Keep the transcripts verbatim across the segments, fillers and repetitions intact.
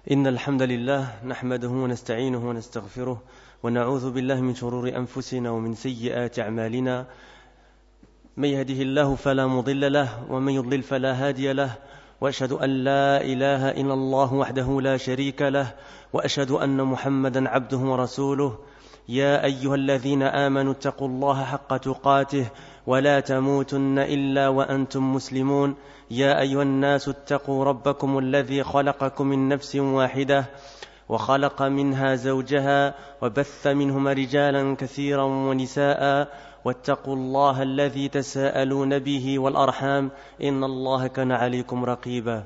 إن الحمد لله نحمده ونستعينه ونستغفره ونعوذ بالله من شرور أنفسنا ومن سيئات أعمالنا. من يهده الله فلا مضل له ومن يضلل فلا هادي له، وأشهد أن لا إله إلا الله وحده لا شريك له، وأشهد أن محمدا عبده ورسوله. يا أيها الذين آمنوا اتقوا الله حق تقاته ولا تموتن إلا وأنتم مسلمون. يا أيها الناس اتقوا ربكم الذي خلقكم من نفس واحدة وخلق منها زوجها وبث منهما رجالا كثيرا ونساء، واتقوا الله الذي تساءلون به والأرحام إن الله كان عليكم رقيبا.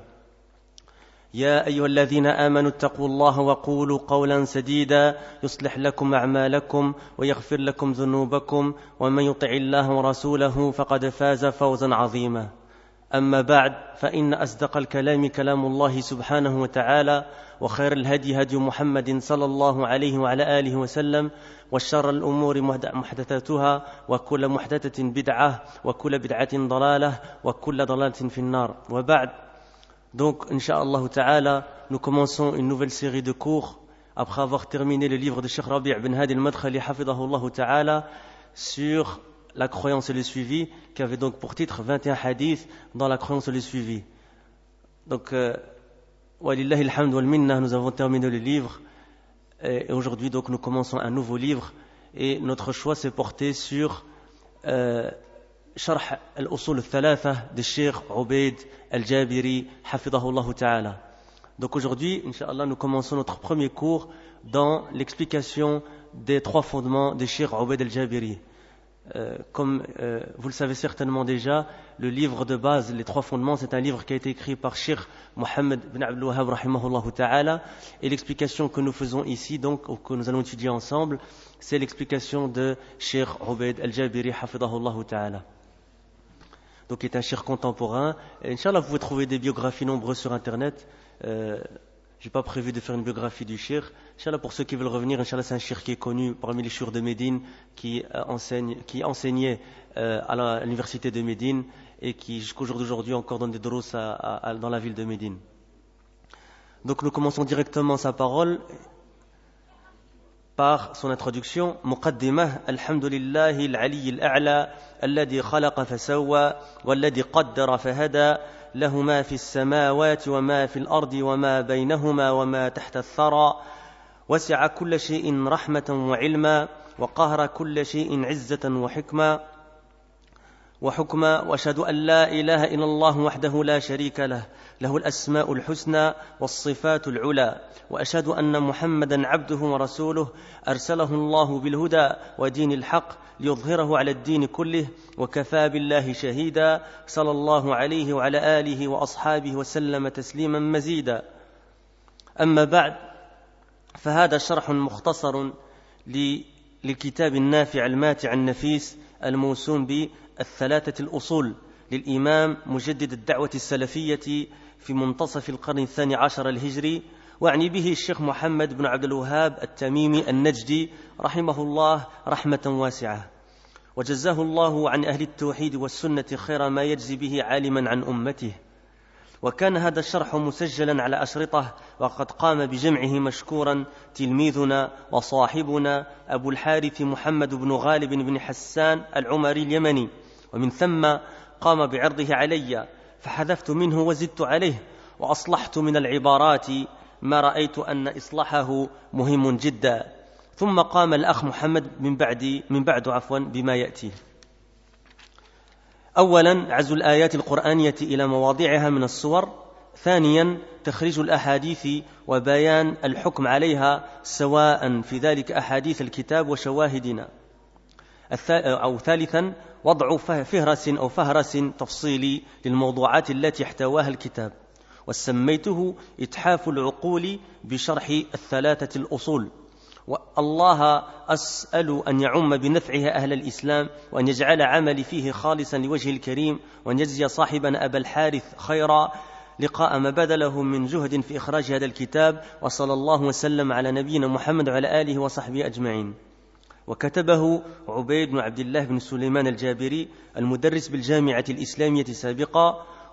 يا أيها الذين آمنوا اتقوا الله وقولوا قولا سديدا يصلح لكم أعمالكم ويغفر لكم ذنوبكم، ومن يطع الله ورسوله فقد فاز فوزا عظيما. أما بعد، فإن أصدق الكلام كلام الله سبحانه وتعالى، وخير الهدي هدي محمد صلى الله عليه وعلى آله وسلم، والشر الأمور محدثاتها، وكل محدثة بدعة، وكل بدعة ضلالة، وكل ضلالة في النار. وبعد. Donc, Inch'Allah Ta'ala, nous commençons une nouvelle série de cours après avoir terminé le livre de Cheikh Rabi' bin Hadi al-Madkhali Hafidahullah Ta'ala sur la croyance et le suivi, qui avait donc pour titre vingt et un hadiths dans la croyance et le suivi. Donc, walillahi alhamd wal minna, nous avons terminé le livre et aujourd'hui donc nous commençons un nouveau livre et notre choix s'est porté sur euh, شرح الأصول الثلاثة de Cheikh Ubaid al-Jabiri Hafidahullah Ta'ala. Donc aujourd'hui, Inch'Allah, nous commençons notre premier cours dans l'explication des trois fondements de Cheikh Ubaid al-Jabiri. Euh, comme euh, vous le savez certainement déjà, le livre de base, les trois fondements, c'est un livre qui a été écrit par Cheikh Mohammed bin Abdul Wahhab rahimahullah ta'ala, et l'explication que nous faisons ici, donc, ou que nous allons étudier ensemble, c'est l'explication de Cheikh Ubaid al-Jabiri Hafidahullah Ta'ala. Donc, il est un cheikh contemporain. Et Inch'Allah, vous pouvez trouver des biographies nombreuses sur Internet. Euh, je n'ai pas prévu de faire une biographie du cheikh. Inch'Allah, pour ceux qui veulent revenir, Inch'Allah, c'est un cheikh qui est connu parmi les cheikhs de Médine, qui, euh, enseigne, qui enseignait euh, à, la, à l'université de Médine et qui, jusqu'au jour d'aujourd'hui, encore donne des drous à, à, dans la ville de Médine. Donc, nous commençons directement sa parole par son introduction. مقدمة الحمد لله العلي الأعلى الذي خلق فسوى والذي قدر فهدى له ما في السماوات وما في الأرض وما بينهما وما تحت الثرى وسع كل شيء رحمة وعلما وقهر كل شيء عزة وحكمة وحكما وأشهد أن لا إله إلا الله وحده لا شريك له له الأسماء الحسنى والصفات العلى وأشهد أن محمدا عبده ورسوله أرسله الله بالهدى ودين الحق ليظهره على الدين كله وكفى بالله شهيدا صلى الله عليه وعلى آله وأصحابه وسلم تسليما مزيدا. أما بعد، فهذا شرح مختصر للكتاب النافع الماتع النفيس الموسوم بالثلاثة الأصول للإمام مجدد الدعوة السلفية في منتصف القرن الثاني عشر الهجري، وعني به الشيخ محمد بن عبد الوهاب التميمي النجدي رحمه الله رحمة واسعة، وجزاه الله عن أهل التوحيد والسنة خير ما يجزي به عالما عن أمته. وكان هذا الشرح مسجلا على أشرطة، وقد قام بجمعه مشكورا تلميذنا وصاحبنا أبو الحارث محمد بن غالب بن حسان العمري اليمني، ومن ثم قام بعرضه علي فحذفت منه وزدت عليه وأصلحت من العبارات ما رأيت أن إصلاحه مهم جدا. ثم قام الأخ محمد من بعد من بعد عفوا بما يأتي. أولا، عزو الآيات القرآنية إلى مواضعها من الصور. ثانيا، تخريج الأحاديث وبيان الحكم عليها، سواء في ذلك أحاديث الكتاب وشواهدنا. أو ثالثا، وضع فهرس أو فهرس تفصيلي للموضوعات التي احتواها الكتاب، وسميته إتحاف العقول بشرح الثلاثة الأصول. والله أسأل أن يعم بنفعها أهل الإسلام، وأن يجعل عملي فيه خالصا لوجه الكريم، وأن يجزي صاحبنا أبا الحارث خيرا لقاء ما بذله من جهد في إخراج هذا الكتاب. وصلى الله وسلم على نبينا محمد وعلى آله وصحبه أجمعين. وكتبه عبيد بن عبد الله بن سليمان الجابري المدرس بالجامعة الإسلامية سابقا،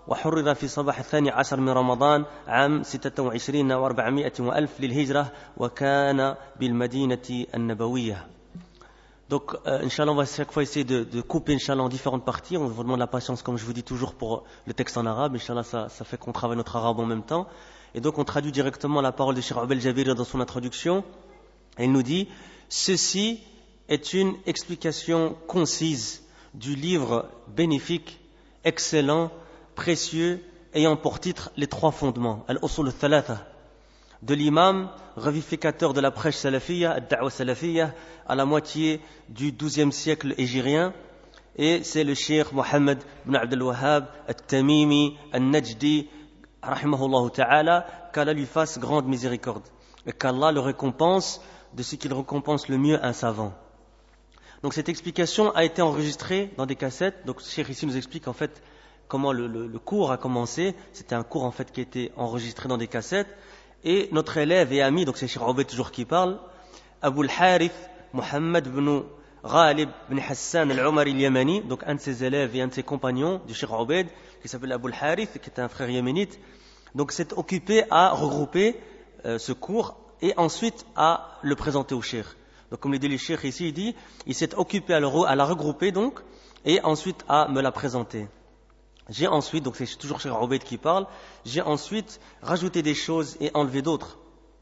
وحرر في صباح الثاني عشر من رمضان عام ستة وعشرين وأربعمائة وألف للهجرة وكان بالمدينة النبوية. Donc, euh, Inch'Allah, on va chaque fois essayer de, de couper, Inch'Allah, en différentes parties. On vous demande la patience, comme je vous dis toujours, pour le texte en arabe. Inch'Allah, ça, ça fait qu'on travaille notre arabe en même temps. Et donc, on traduit directement la parole de Cheikh Abel Jabiri dans son introduction. Et il nous dit, ceci est une explication concise du livre bénéfique, excellent, précieux, ayant pour titre les trois fondements, Al-Usul al-Thalatha, de l'imam revivificateur de la prêche salafiyya, ad-da'wa salafiyya, à la moitié du douzième siècle hégirien, et c'est le cheikh Mohammed ibn Abdel Wahhab al-Tamimi al-Najdi, rahimahullah ta'ala, qu'Allah lui fasse grande miséricorde, et qu'Allah le récompense de ce qu'il récompense le mieux un savant. Donc cette explication a été enregistrée dans des cassettes. Donc le cheikh ici nous explique en fait comment le, le, le cours a commencé. C'était un cours en fait qui a été enregistré dans des cassettes. Et notre élève et ami, donc c'est Cheikh Obeid toujours qui parle, Abu al-Harith Mohammed ibn Ghalib ibn Hassan al-Umari al-Yamani, donc un de ses élèves et un de ses compagnons du Cheikh Obeid, qui s'appelle Abu al-Harith, qui est un frère yéménite, donc s'est occupé à regrouper euh, ce cours et ensuite à le présenter au Cheikh. Donc comme le dit le Cheikh ici, il dit, il s'est occupé à, le, à la regrouper donc, et ensuite à me la présenter. J'ai ensuite, donc c'est toujours Cheikh Obeid qui parle, j'ai ensuite rajouté des choses et enlevé d'autres.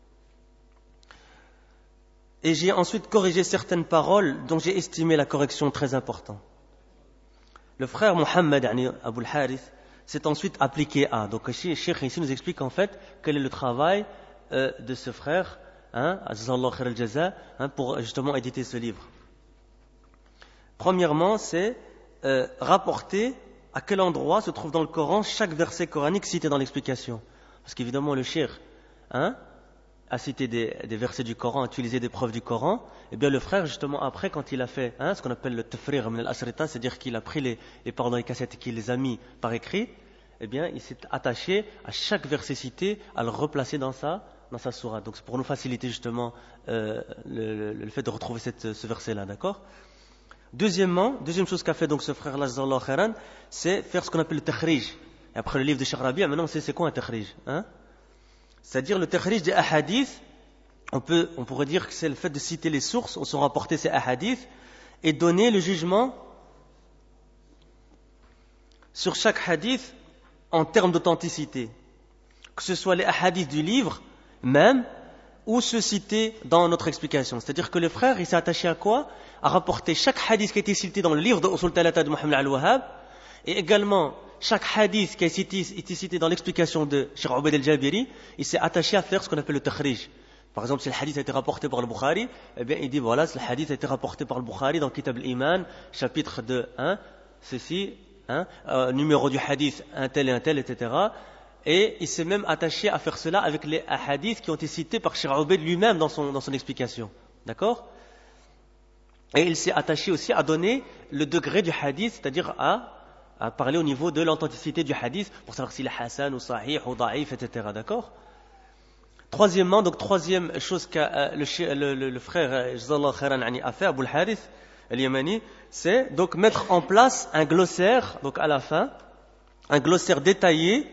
Et j'ai ensuite corrigé certaines paroles dont j'ai estimé la correction très importante. Le frère Mohammed, Abu al-Harith, s'est ensuite appliqué à. Donc le Cheikh ici nous explique en fait quel est le travail euh, de ce frère, hein, hein, pour justement éditer ce livre. Premièrement, c'est euh, rapporter à quel endroit se trouve dans le Coran chaque verset coranique cité dans l'explication. Parce qu'évidemment le cheikh hein, a cité des, des versets du Coran, a utilisé des preuves du Coran, et bien le frère justement après quand il a fait hein, ce qu'on appelle le tafrir min al-asrita, c'est-à-dire qu'il a pris les, les paroles dans les cassettes et qu'il les a mis par écrit, eh bien il s'est attaché à chaque verset cité à le replacer dans sa, dans sa sourate. Donc c'est pour nous faciliter justement euh, le, le, le fait de retrouver cette, ce verset-là, d'accord ? Deuxièmement, deuxième chose qu'a fait donc ce frère-là, c'est faire ce qu'on appelle le takhrij. Et après le livre de Cheikh Rabi', maintenant on sait c'est quoi un takhrij, hein? C'est-à-dire le takhrij des ahadiths. On peut, on pourrait dire que c'est le fait de citer les sources où sont rapportés ces ahadiths et donner le jugement sur chaque hadith en termes d'authenticité. Que ce soit les ahadiths du livre même ou ceux cités dans notre explication. C'est-à-dire que le frère, il s'est attaché à quoi? À rapporter chaque hadith qui a été cité dans le livre de Usul Thalatha de Mohammed al-Wahhab et également chaque hadith qui a été, été cité dans l'explication de Cheikh Obeid al-Jabiri, il s'est attaché à faire ce qu'on appelle le takhrij. Par exemple, si le hadith a été rapporté par le Bukhari, eh bien, il dit voilà, le hadith a été rapporté par le Bukhari dans Kitab al-Iman, chapitre de hein, ceci, hein, euh, numéro du hadith, un tel et un tel, et cetera. Et il s'est même attaché à faire cela avec les hadiths qui ont été cités par Cheikh Obeid lui-même dans son, dans son explication. D'accord? Et il s'est attaché aussi à donner le degré du hadith, c'est-à-dire à, à parler au niveau de l'authenticité du hadith pour savoir s'il est hasan ou sahih ou da'if, et cetera. D'accord? Troisièmement, donc troisième chose que euh, le, le, le, le frère Jazallah Khairan a fait, Abu al-Harith al-Yamani, c'est donc mettre en place un glossaire, donc à la fin, un glossaire détaillé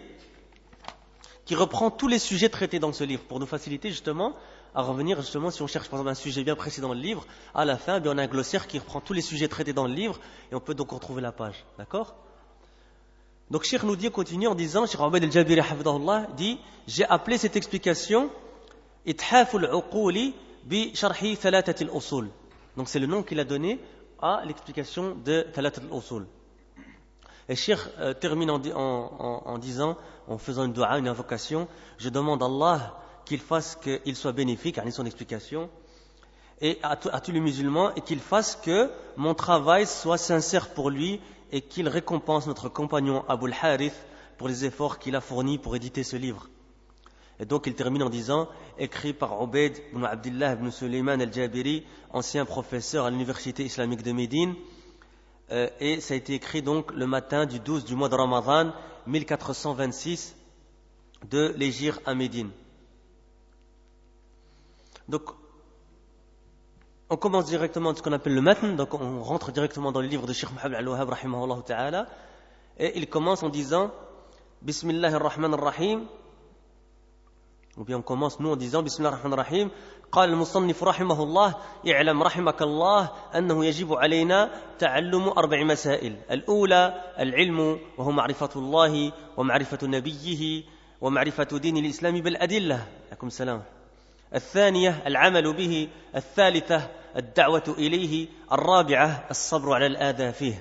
qui reprend tous les sujets traités dans ce livre pour nous faciliter justement à revenir justement si on cherche par exemple un sujet bien précis dans le livre, à la fin, bien, on a un glossaire qui reprend tous les sujets traités dans le livre et on peut donc retrouver la page. D'accord? Donc Cheikh nous dit, continue en disant, Cheikh Obeid al-Jabiri hafidahullah dit, j'ai appelé cette explication Ithaful Uquli bi Sharhi Thalathat al-Usul. Donc c'est le nom qu'il a donné à l'explication de Thalathat al-Usul. Et Cheikh euh, termine en, en, en, en disant, en faisant une dua, une invocation, je demande à Allah qu'il fasse qu'il soit bénéfique, à son explication, et à, à tous les musulmans, et qu'il fasse que mon travail soit sincère pour lui, et qu'il récompense notre compagnon Abu al-Harith pour les efforts qu'il a fournis pour éditer ce livre. Et donc il termine en disant, écrit par Obeid ibn Abdullah ibn Sulayman al-Jabiri, ancien professeur à l'université islamique de Médine, euh, et ça a été écrit donc le matin du douze du mois de Ramadan mille quatre cent vingt-six de l'Hégire à Médine. Donc, on commence directement de ce qu'on appelle le matn, donc on rentre directement dans le livre de Cheikh Mohammed al-Wahhab rahimahullah ta'ala, et il commence en disant Bismillahir Rahmanir Rahim. Ou bien on commence nous en disant Bismillahir Rahmanir Rahim. قال المصنف رحمه الله اعلم رحمك الله أنه يجب علينا تعلم أربع مسائل. الأولى العلم وهو معرفة الله ومعرفة نبيه ومعرفة دين الإسلام بالأدلة. عليكم السلام. الثانية العمل به. الثالثة الدعوة إليه. الرابعة الصبر على الآذى فيه.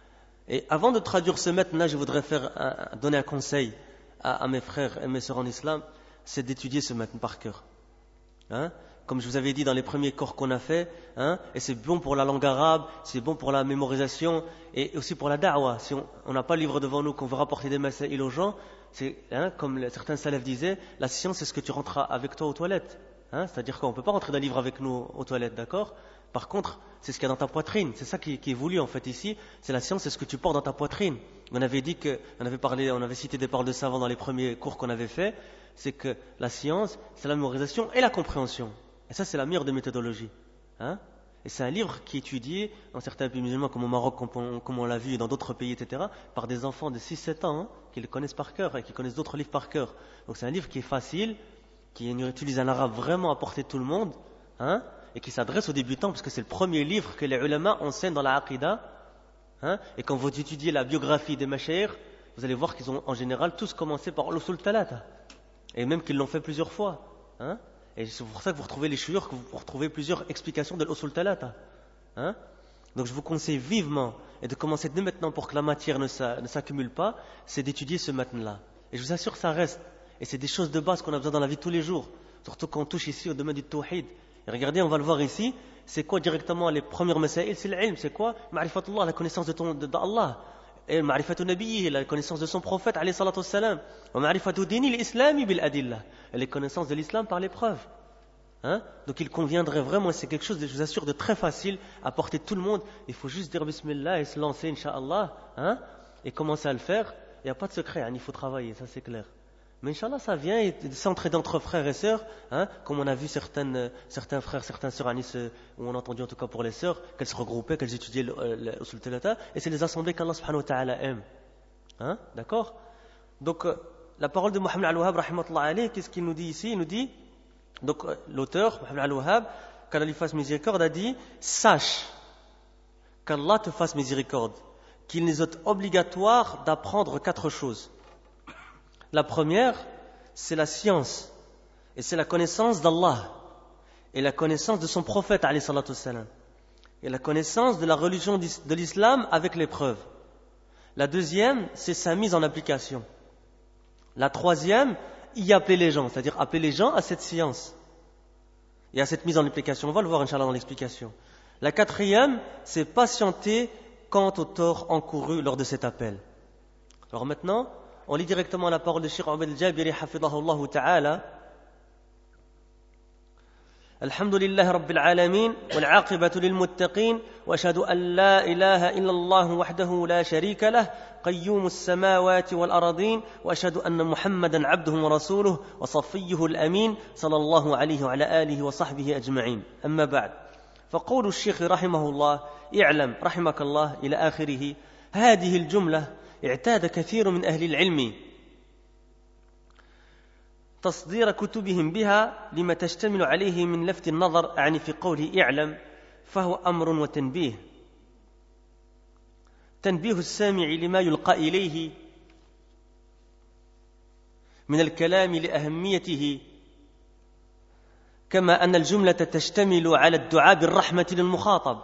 Et avant de traduire ce matin-là, je voudrais faire un, donner un conseil à, à mes frères et mes sœurs en islam, c'est d'étudier ce matin par cœur. Hein? Comme je vous avais dit dans les premiers cours qu'on a fait, hein, et c'est bon pour la langue arabe, c'est bon pour la mémorisation et aussi pour la da'wah. Si on n'a pas le livre devant nous, qu'on veut rapporter des masaïl aux gens, c'est, hein, comme les, certains salafs disaient, la science c'est ce que tu rentreras avec toi aux toilettes. Hein, c'est-à-dire qu'on ne peut pas rentrer d'un livre avec nous aux toilettes, d'accord? Par contre, c'est ce qu'il y a dans ta poitrine. C'est ça qui, qui est voulu en fait ici. C'est la science, c'est ce que tu portes dans ta poitrine. On avait dit que, on avait parlé, on avait cité des paroles de savants dans les premiers cours qu'on avait fait. C'est que la science, c'est la mémorisation et la compréhension. Et ça, c'est la meilleure des méthodologies. Hein? Et c'est un livre qui est étudié dans certains pays musulmans, comme au Maroc, comme on, comme on l'a vu, et dans d'autres pays, et cetera, par des enfants de six sept ans, hein, qui le connaissent par cœur et qui connaissent d'autres livres par cœur. Donc c'est un livre qui est facile, qui utilise un arabe vraiment à portée de tout le monde, hein, et qui s'adresse aux débutants, parce que c'est le premier livre que les ulama enseignent dans la aqidah. Hein, et quand vous étudiez la biographie des mashaykh, vous allez voir qu'ils ont en général tous commencé par l'usul talata, et même qu'ils l'ont fait plusieurs fois. Hein. Et c'est pour ça que vous retrouvez les chouïrs, que vous retrouvez plusieurs explications de l'usul talata. Hein. Donc je vous conseille vivement, et de commencer dès maintenant pour que la matière ne s'accumule pas, c'est d'étudier ce matin-là. Et je vous assure que ça reste. Et c'est des choses de base qu'on a besoin dans la vie de tous les jours. Surtout quand on touche ici au domaine du tawhid. Et regardez, on va le voir ici, c'est quoi directement les premières masaïl? C'est l'ilm, c'est quoi? Ma'rifatullah, la connaissance de ton, de, d'Allah. Et ma'rifatu nabiyyi, la connaissance de son prophète, alayhi salatu wassalam. Wa ma'rifatu dini l'islami bil adillah. Et les connaissances de l'islam par l'épreuve. Hein? Donc il conviendrait vraiment, c'est quelque chose, je vous assure, de très facile à porter tout le monde. Il faut juste dire bismillah et se lancer, incha'Allah, hein? Et commencer à le faire. Il n'y a pas de secret, hein? Il faut travailler, ça c'est clair. Mais Inch'Allah, ça vient et s'entraider entre frères et sœurs, hein, comme on a vu certaines, certains frères, certaines sœurs à Nice, ou on a entendu en tout cas pour les sœurs, qu'elles se regroupaient, qu'elles étudiaient l'usul talata, et c'est les assemblées qu'Allah subhanahu wa ta'ala aime. Hein, d'accord? Donc, euh, la parole de Mohammed al-Wahhab, rahimahullah alayhi, qu'est-ce qu'il nous dit ici? Il nous dit, donc euh, l'auteur, Mohammed al-Wahhab, qu'Allah lui fasse miséricorde, a dit, sache qu'Allah te fasse miséricorde, qu'il nous est obligatoire d'apprendre quatre choses. La première, c'est la science, et c'est la connaissance d'Allah, et la connaissance de son prophète, alayhi salatu wassalam, et la connaissance de la religion de l'islam avec l'épreuve. La deuxième, c'est sa mise en application. La troisième, y appeler les gens, c'est-à-dire appeler les gens à cette science et à cette mise en application. On va le voir, Inch'Allah, dans l'explication. La quatrième, c'est patienter quant au tort encouru lors de cet appel. Alors maintenant, on lit directement la parole de Cheikh Ubayd al-Jabiri, hafidhahullah ta'ala. Alhamdulillahi rabbil alamin, wal aqibatu lil muttaqin, wa ashhadu an la ilaha illa Allah wahdahu la sharika lah, qayyumus samawati wal ardin, wa ashhadu anna Muhammadan abduhu wa rasuluhu wa safiyyuhu al-amin, sallallahu alayhi wa ala alihi wa sahbihi ajma'in. Amma ba'd. فقول الشيخ رحمه الله اعلم رحمك الله إلى آخره. هذه الجملة اعتاد كثير من أهل العلم تصدير كتبهم بها لما تشتمل عليه من لفت النظر، أعني في قوله اعلم فهو أمر وتنبيه، تنبيه السامع لما يلقى إليه من الكلام لأهميته، كما أن الجملة تشتمل على الدعاء بالرحمة للمخاطب.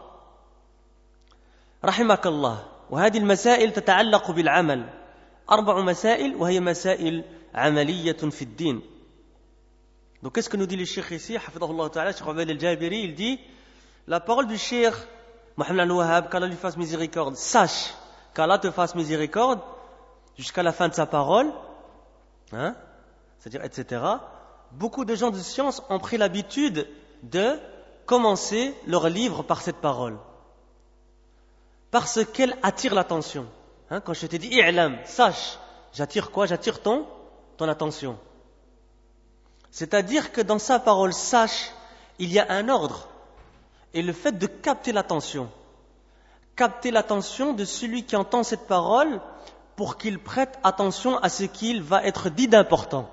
رحمك الله. وهذه المسائل تتعلق بالعمل، أربع مسائل وهي مسائل عملية في الدين. Donc qu'est-ce que nous dit le cheikh ici, hafidhahullah ta'ala, Cheikh Ubayd al-Jabiri? Il dit, la parole du cheikh Mohammed al-Wahhab, qu'Allah lui fasse miséricorde, sache qu'Allah te fasse miséricorde jusqu'à la fin de sa parole, hein, c'est-à-dire et cetera. Beaucoup de gens de science ont pris l'habitude de commencer leur livre par cette parole, parce qu'elle attire l'attention. Hein, quand je te dis i'lam, sache, j'attire quoi? J'attire ton, ton attention. C'est-à-dire que dans sa parole sache, il y a un ordre. Et le fait de capter l'attention, capter l'attention de celui qui entend cette parole pour qu'il prête attention à ce qu'il va être dit d'important.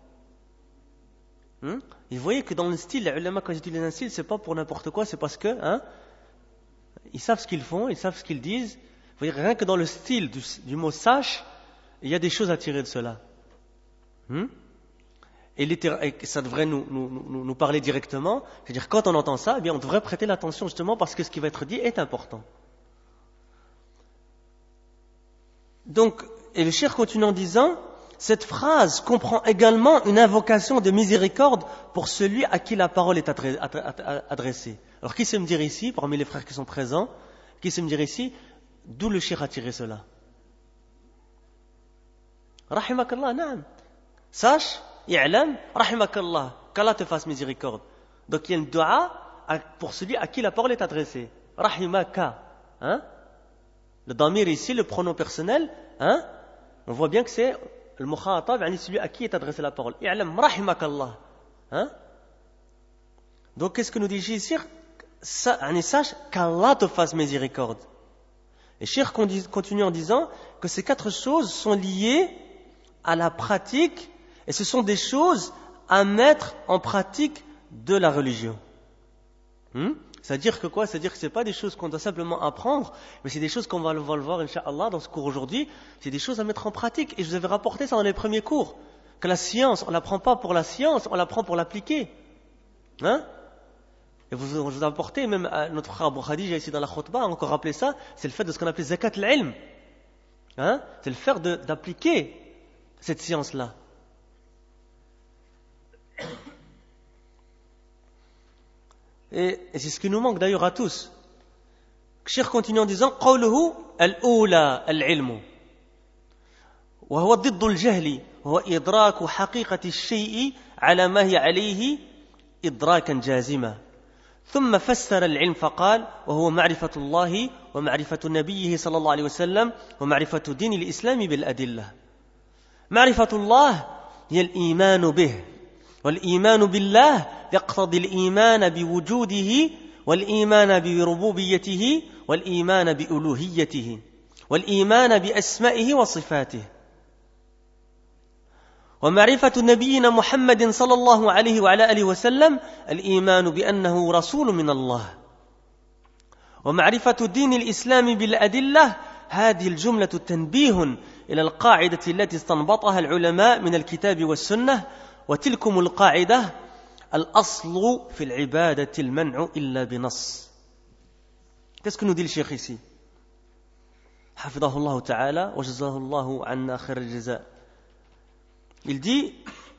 Hmm? Et vous voyez que dans le style, les ulama, quand ils utilisent un style, c'est pas pour n'importe quoi, c'est parce que hein, ils savent ce qu'ils font, ils savent ce qu'ils disent. Vous voyez, rien que dans le style du, du mot sache, il y a des choses à tirer de cela. Hmm? Et, et ça devrait nous, nous, nous, nous parler directement. C'est-à-dire, quand on entend ça, eh bien, on devrait prêter l'attention justement parce que ce qui va être dit est important. Donc, et le cheikh continue en disant, cette phrase comprend également une invocation de miséricorde pour celui à qui la parole est adressée. Alors, qui sait me dire ici, parmi les frères qui sont présents, qui sait me dire ici, d'où le cheikh a tiré cela? Rahimakallah, naam. Sache, i'lam, rahimakallah, qu'Allah te fasse miséricorde. Donc, il y a une dua pour celui à qui la parole est adressée. Rahimaka, hein? Le damir ici, le pronom personnel, hein? On voit bien que c'est le mukhatab, celui à qui est adressée la parole. I'lam rahimakallah. Hein? Donc, qu'est-ce que nous dit ici? Sache qu'Allah te fasse miséricorde. Et Cheikh continue en disant que ces quatre choses sont liées à la pratique et ce sont des choses à mettre en pratique de la religion. Hmm? C'est-à-dire que quoi? C'est-à-dire que ce n'est pas des choses qu'on doit simplement apprendre, mais c'est des choses qu'on va le voir, Inch'Allah, dans ce cours aujourd'hui. C'est des choses à mettre en pratique. Et je vous avais rapporté ça dans les premiers cours. Que la science, on ne l'apprend pas pour la science, on l'apprend pour l'appliquer. Hein? Et vous, je vous ai apporté, même à notre frère Abu Khadija ici dans la khutbah, encore rappelé ça, c'est le fait de ce qu'on appelle zakat al-ilm. Hein? C'est le fait de, d'appliquer cette science-là. Et, et c'est ce qui nous manque d'ailleurs à tous. Cheikh continue en disant قوله الأولى العلم وهو ضد الجهل وهو إدراك حقيقة الشيء على ما هي عليه إدراكا جازما ثم فسر العلم فقال وهو معرفة الله ومعرفة نبيه صلى الله عليه وسلم ومعرفة دين الإسلام بالأدلة. معرفة الله هي الإيمان به والإيمان بالله يقتضي الإيمان بوجوده والإيمان بربوبيته والإيمان بألوهيته والإيمان بأسمائه وصفاته. ومعرفة نبينا محمد صلى الله عليه وعلى آله وسلم الإيمان بأنه رسول من الله. ومعرفة دين الإسلام بالأدلة هذه الجملة تنبيه إلى القاعدة التي استنبطها العلماء من الكتاب والسنة وتلكم القاعدة الأصل في العبادة المنع إلا بنص. Qu'est-ce que nous dit le cheikh ici? حفظه الله تعالى وجزاه الله عنا خير الجزاء. Il dit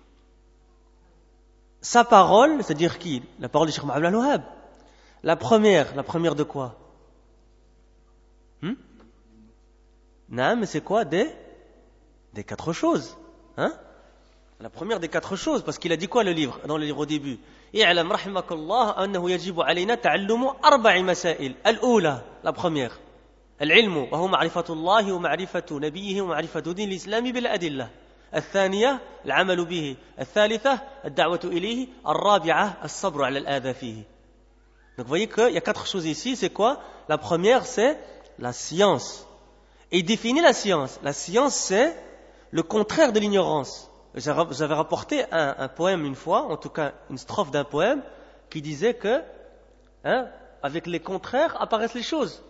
sa parole, c'est-à-dire qui? La parole du cheikh Mohammed al-Wahhab. La première, la première de quoi? Hmm? Non, mais c'est quoi? Des, des quatre choses. Hein? La première des quatre choses, parce qu'il a dit quoi le livre, dans le livre au début? اعلم رحمك الله أنه يجب علينا تعلم أربع مسائل. الأولى, la première. العلم وهو معرفة الله ومعرفة نبيه ومعرفة دين الإسلام بالأدلة. الثانية العمل به. الثالثة الدعوة إليه. الرابعة الصبر على الآذى فيه. Donc vous voyez qu'il y a quatre choses ici, c'est quoi? La première c'est la science. Et il définit la science. La science c'est le contraire de l'ignorance. J'avais rapporté un, un poème une fois, en tout cas une strophe d'un poème, qui disait que, hein, avec les contraires apparaissent les choses.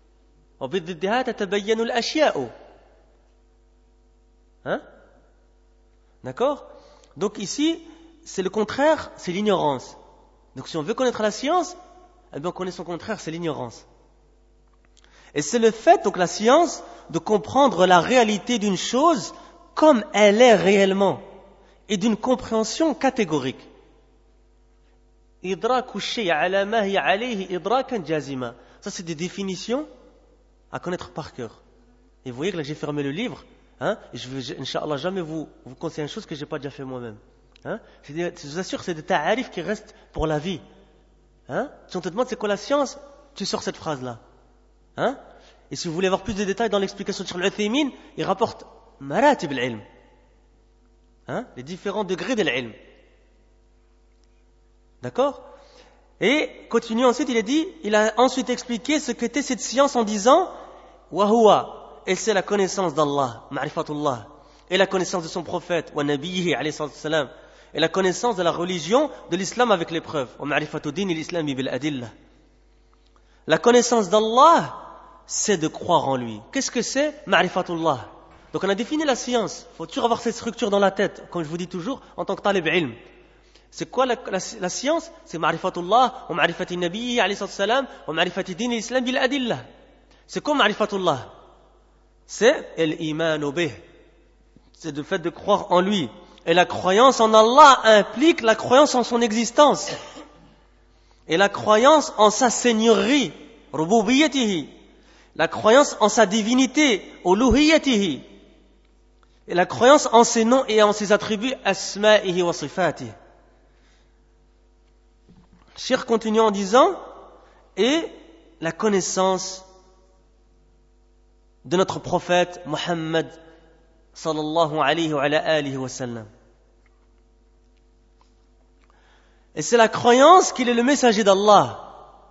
Hein? D'accord? Donc ici, c'est le contraire, c'est l'ignorance. Donc si on veut connaître la science, eh bien on connaît son contraire, c'est l'ignorance. Et c'est le fait, donc la science, de comprendre la réalité d'une chose comme elle est réellement, et d'une compréhension catégorique. إدراك الشيء على ما هي عليه إدراكا جازما. Ça c'est des définitions à connaître par cœur. Et vous voyez que là j'ai fermé le livre, hein, et je vais, Inch'Allah, jamais vous, vous conseiller une chose que je n'ai pas déjà fait moi-même. Hein. C'est des, je vous assure, c'est des ta'arifs qui restent pour la vie. Hein. Si on te demande c'est quoi la science, tu sors cette phrase-là. Hein. Et si vous voulez avoir plus de détails dans l'explication de Cheikh Al-Uthaymin, il rapporte maratib al-ilm, hein, les différents degrés de l'ilm. D'accord? Et continue ensuite, il a dit, il a ensuite expliqué ce qu'était cette science en disant wa huwa et c'est la connaissance d'Allah, ma'rifatullah, et la connaissance de son prophète, wa nabiyhi alayhi salam, et la connaissance de la religion de l'islam avec les preuves, wa ma'rifatu din al-islami bil adillah. La connaissance d'Allah, c'est de croire en lui. Qu'est-ce que c'est? Ma'rifatullah. Donc on a défini la science. Il faut toujours avoir cette structure dans la tête, comme je vous dis toujours, en tant que talib ilm. C'est quoi la, la, la science? C'est ma'rifatullah, wa ma'rifati nabiyyi alayhi salam, wa ma'rifati din al-islam bil adillah. C'est quoi ma'rifatullah? C'est al-imanu bih. C'est le fait de croire en lui. Et la croyance en Allah implique la croyance en son existence. Et la croyance en sa seigneurie, rububiyyatihi. La croyance en sa divinité, uluhiyyatihi. Et la croyance en ses noms et en ses attributs, asma'ihi wa sifatihi. Cheikh continue en disant, et la connaissance de notre prophète Muhammad sallallahu alayhi wa alihi wa sallam. Et c'est la croyance qu'il est le messager d'Allah.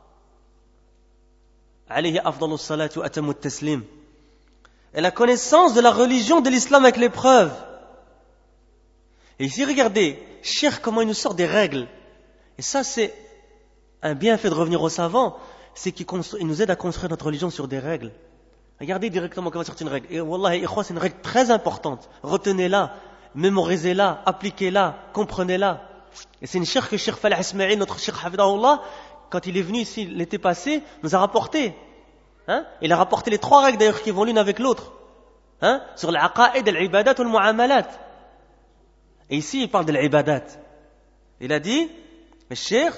Alayhi afdalu salatu wa atamu taslim. Et la connaissance de la religion de l'islam avec les preuves. Et ici, regardez, Cheikh, comment il nous sort des règles. Et ça, c'est un bienfait de revenir aux savants, c'est qu'il nous aide à construire notre religion sur des règles. Regardez directement comment sortir une règle. Et wallah, c'est une règle très importante. Retenez-la, mémorisez-la, appliquez-la, comprenez-la. Et c'est une cheikh que Cheikh Falah Ismail, notre cheikh Hafidahullah, quand il est venu ici l'été passé, nous a rapporté. Hein? Il a rapporté les trois règles d'ailleurs qui vont l'une avec l'autre. Hein? Sur l'aqaïd, l'ibadat ou l'mu'amalat. Et ici, il parle de l'ibadat. Il a dit, le cheikh,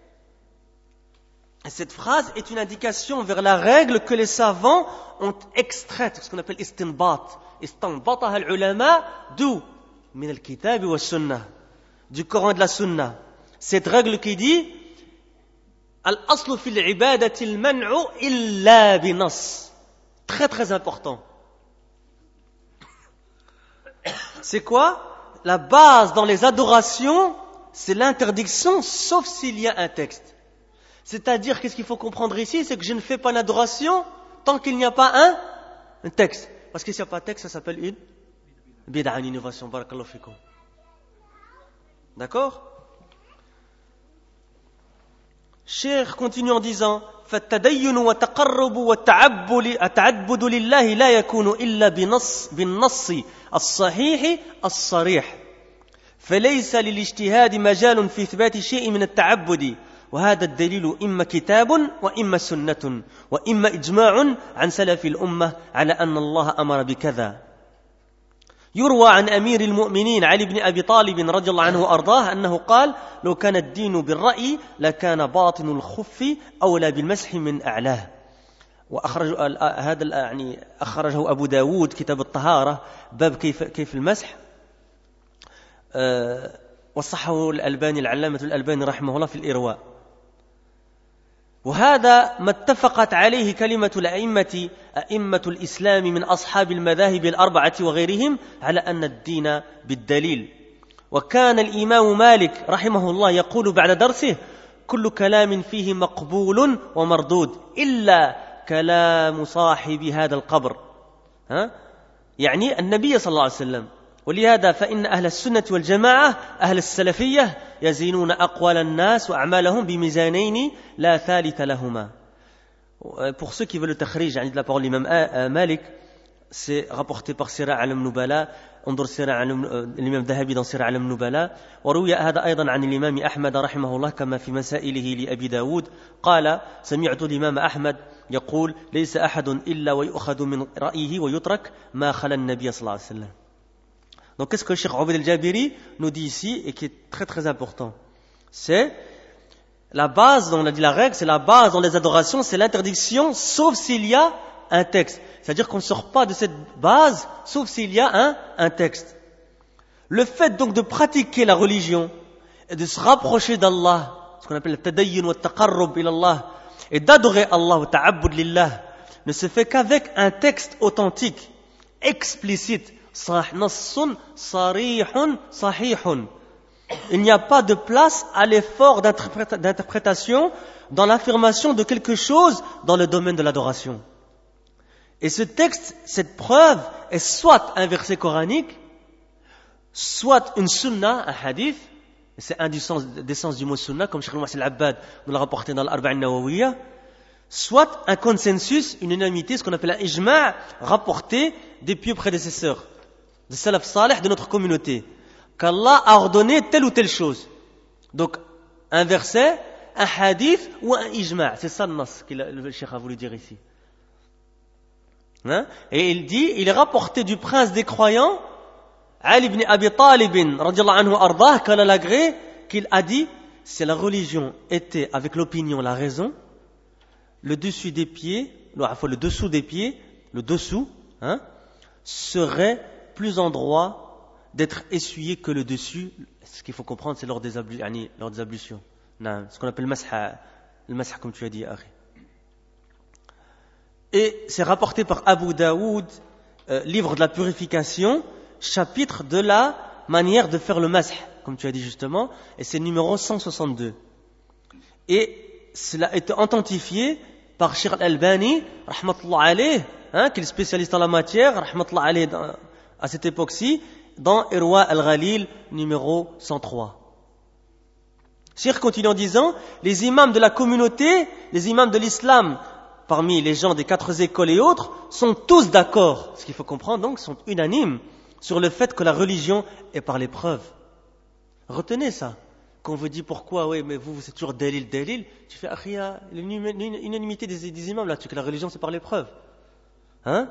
cette phrase est une indication vers la règle que les savants ont extraite, ce qu'on appelle istinbat. Istanbataha al-ulama d'où? Min al-kitab wa sunnah. Du Coran et de la Sunna. Cette règle qui dit Al-aslu fil ibadati al-man'u illa bi nas. Très très important. C'est quoi? La base dans les adorations, c'est l'interdiction, sauf s'il y a un texte. C'est-à-dire, qu'est-ce qu'il faut comprendre ici? C'est que je ne fais pas l'adoration tant qu'il n'y a pas un, un texte. Parce que s'il n'y a pas de texte, ça s'appelle une bid'a, une innovation. Barakallahu fikum. D'accord? Cheikh continue en disant فالتدين والتقرب والتعبد لله لا يكون إلا بنص بالنص الصحيح الصريح فليس للاجتهاد مجال في إثبات شيء من التعبد وهذا الدليل إما كتاب وإما سنة وإما إجماع عن سلف الأمة على أن الله أمر بكذا. يروى عن أمير المؤمنين علي بن أبي طالب رضي الله عنه وأرضاه أنه قال لو كان الدين بالرأي لكان باطن الخف أولى بالمسح من أعلاه. وأخرج هذا يعني أخرجه أبو داود كتاب الطهارة باب كيف كيف المسح أه وصحه الألباني العلامة الألباني رحمه الله في الإرواء. وهذا ما اتفقت عليه كلمة الأئمة أئمة الإسلام من أصحاب المذاهب الأربعة وغيرهم على أن الدين بالدليل. وكان الإمام مالك رحمه الله يقول بعد درسه كل كلام فيه مقبول ومردود إلا كلام صاحب هذا القبر. ها؟ يعني النبي صلى الله عليه وسلم. ولهذا فإن أهل السنة والجماعة أهل السلفية يزينون أقوال الناس وأعمالهم بميزانين لا ثالث لهما. Pour ceux qui veulent le takhrij de la parole de l'imam Malik, c'est rapporté par Sira Alam Nubala, انظر سيرة علم الإمام الذهبي dans سيرة علم نبلاء. وروي هذا أيضا عن الإمام أحمد رحمه الله كما في مسائله لأبي داود قال سمعت الإمام أحمد يقول ليس أحد إلا ويؤخذ من رأيه ويترك ما خلا النبي صلى الله عليه وسلم. Donc qu'est-ce que le Cheikh Obaid al-Jabiri nous dit ici et qui est très très important? C'est la base, on a dit la règle, c'est la base dans les adorations, c'est l'interdiction sauf s'il y a un texte. C'est-à-dire qu'on ne sort pas de cette base sauf s'il y a un, un texte. Le fait donc de pratiquer la religion et de se rapprocher d'Allah, ce qu'on appelle le tadayyun wa taqarrub ila Allah, et d'adorer Allah wa ta'abbud lillah, ne se fait qu'avec un texte authentique, explicite. Il n'y a pas de place à l'effort d'interprétation dans l'affirmation de quelque chose dans le domaine de l'adoration. Et ce texte, cette preuve, est soit un verset coranique, soit une sunna, un hadith, et c'est un du sens, des sens du mot sunna, comme Cheikh Al-Muhsin Al-Abbad nous l'a rapporté dans l'Arba'in Nawawiyya, soit un consensus, une unanimité, ce qu'on appelle un ijma' rapporté des pieux prédécesseurs, des salaf salih de notre communauté, qu'Allah a ordonné telle ou telle chose. Donc, un verset, un hadith ou un ijma', c'est ça le nas que le Cheikh a voulu dire ici. Hein? Et il dit, il est rapporté du prince des croyants, Ali ibn Abi Talib, radiallahu anhu ardah, qu'Allah l'agré, qu'il a dit, si la religion était avec l'opinion, la raison, le dessus des pieds, le dessous des pieds, le dessous, hein, serait plus en droit d'être essuyé que le dessus. Ce qu'il faut comprendre, c'est lors des, ablu, lors des ablutions. Non, ce qu'on appelle le masha, le masha, comme tu as dit, Ari. Et c'est rapporté par Abu Daoud, euh, livre de la purification, chapitre de la manière de faire le masah, comme tu as dit justement, et c'est numéro cent soixante-deux. Et cela a été authentifié par Cheikh Al-Albani, rahmatullah alayh, hein, qui est spécialiste en la matière, rahmatullah alayh, dans, à cette époque-ci, dans Irwa Al-Ghalil, numéro cent trois. Cheikh continue en disant, les imams de la communauté, les imams de l'islam, parmi les gens des quatre écoles et autres, sont tous d'accord, ce qu'il faut comprendre donc, sont unanimes sur le fait que la religion est par l'épreuve. Retenez ça. Quand on vous dit pourquoi, oui, mais vous, vous êtes toujours dalil, dalil, tu fais, ah, il y a l'unanimité des, des imams là-dessus, que la religion c'est par l'épreuve. Hein?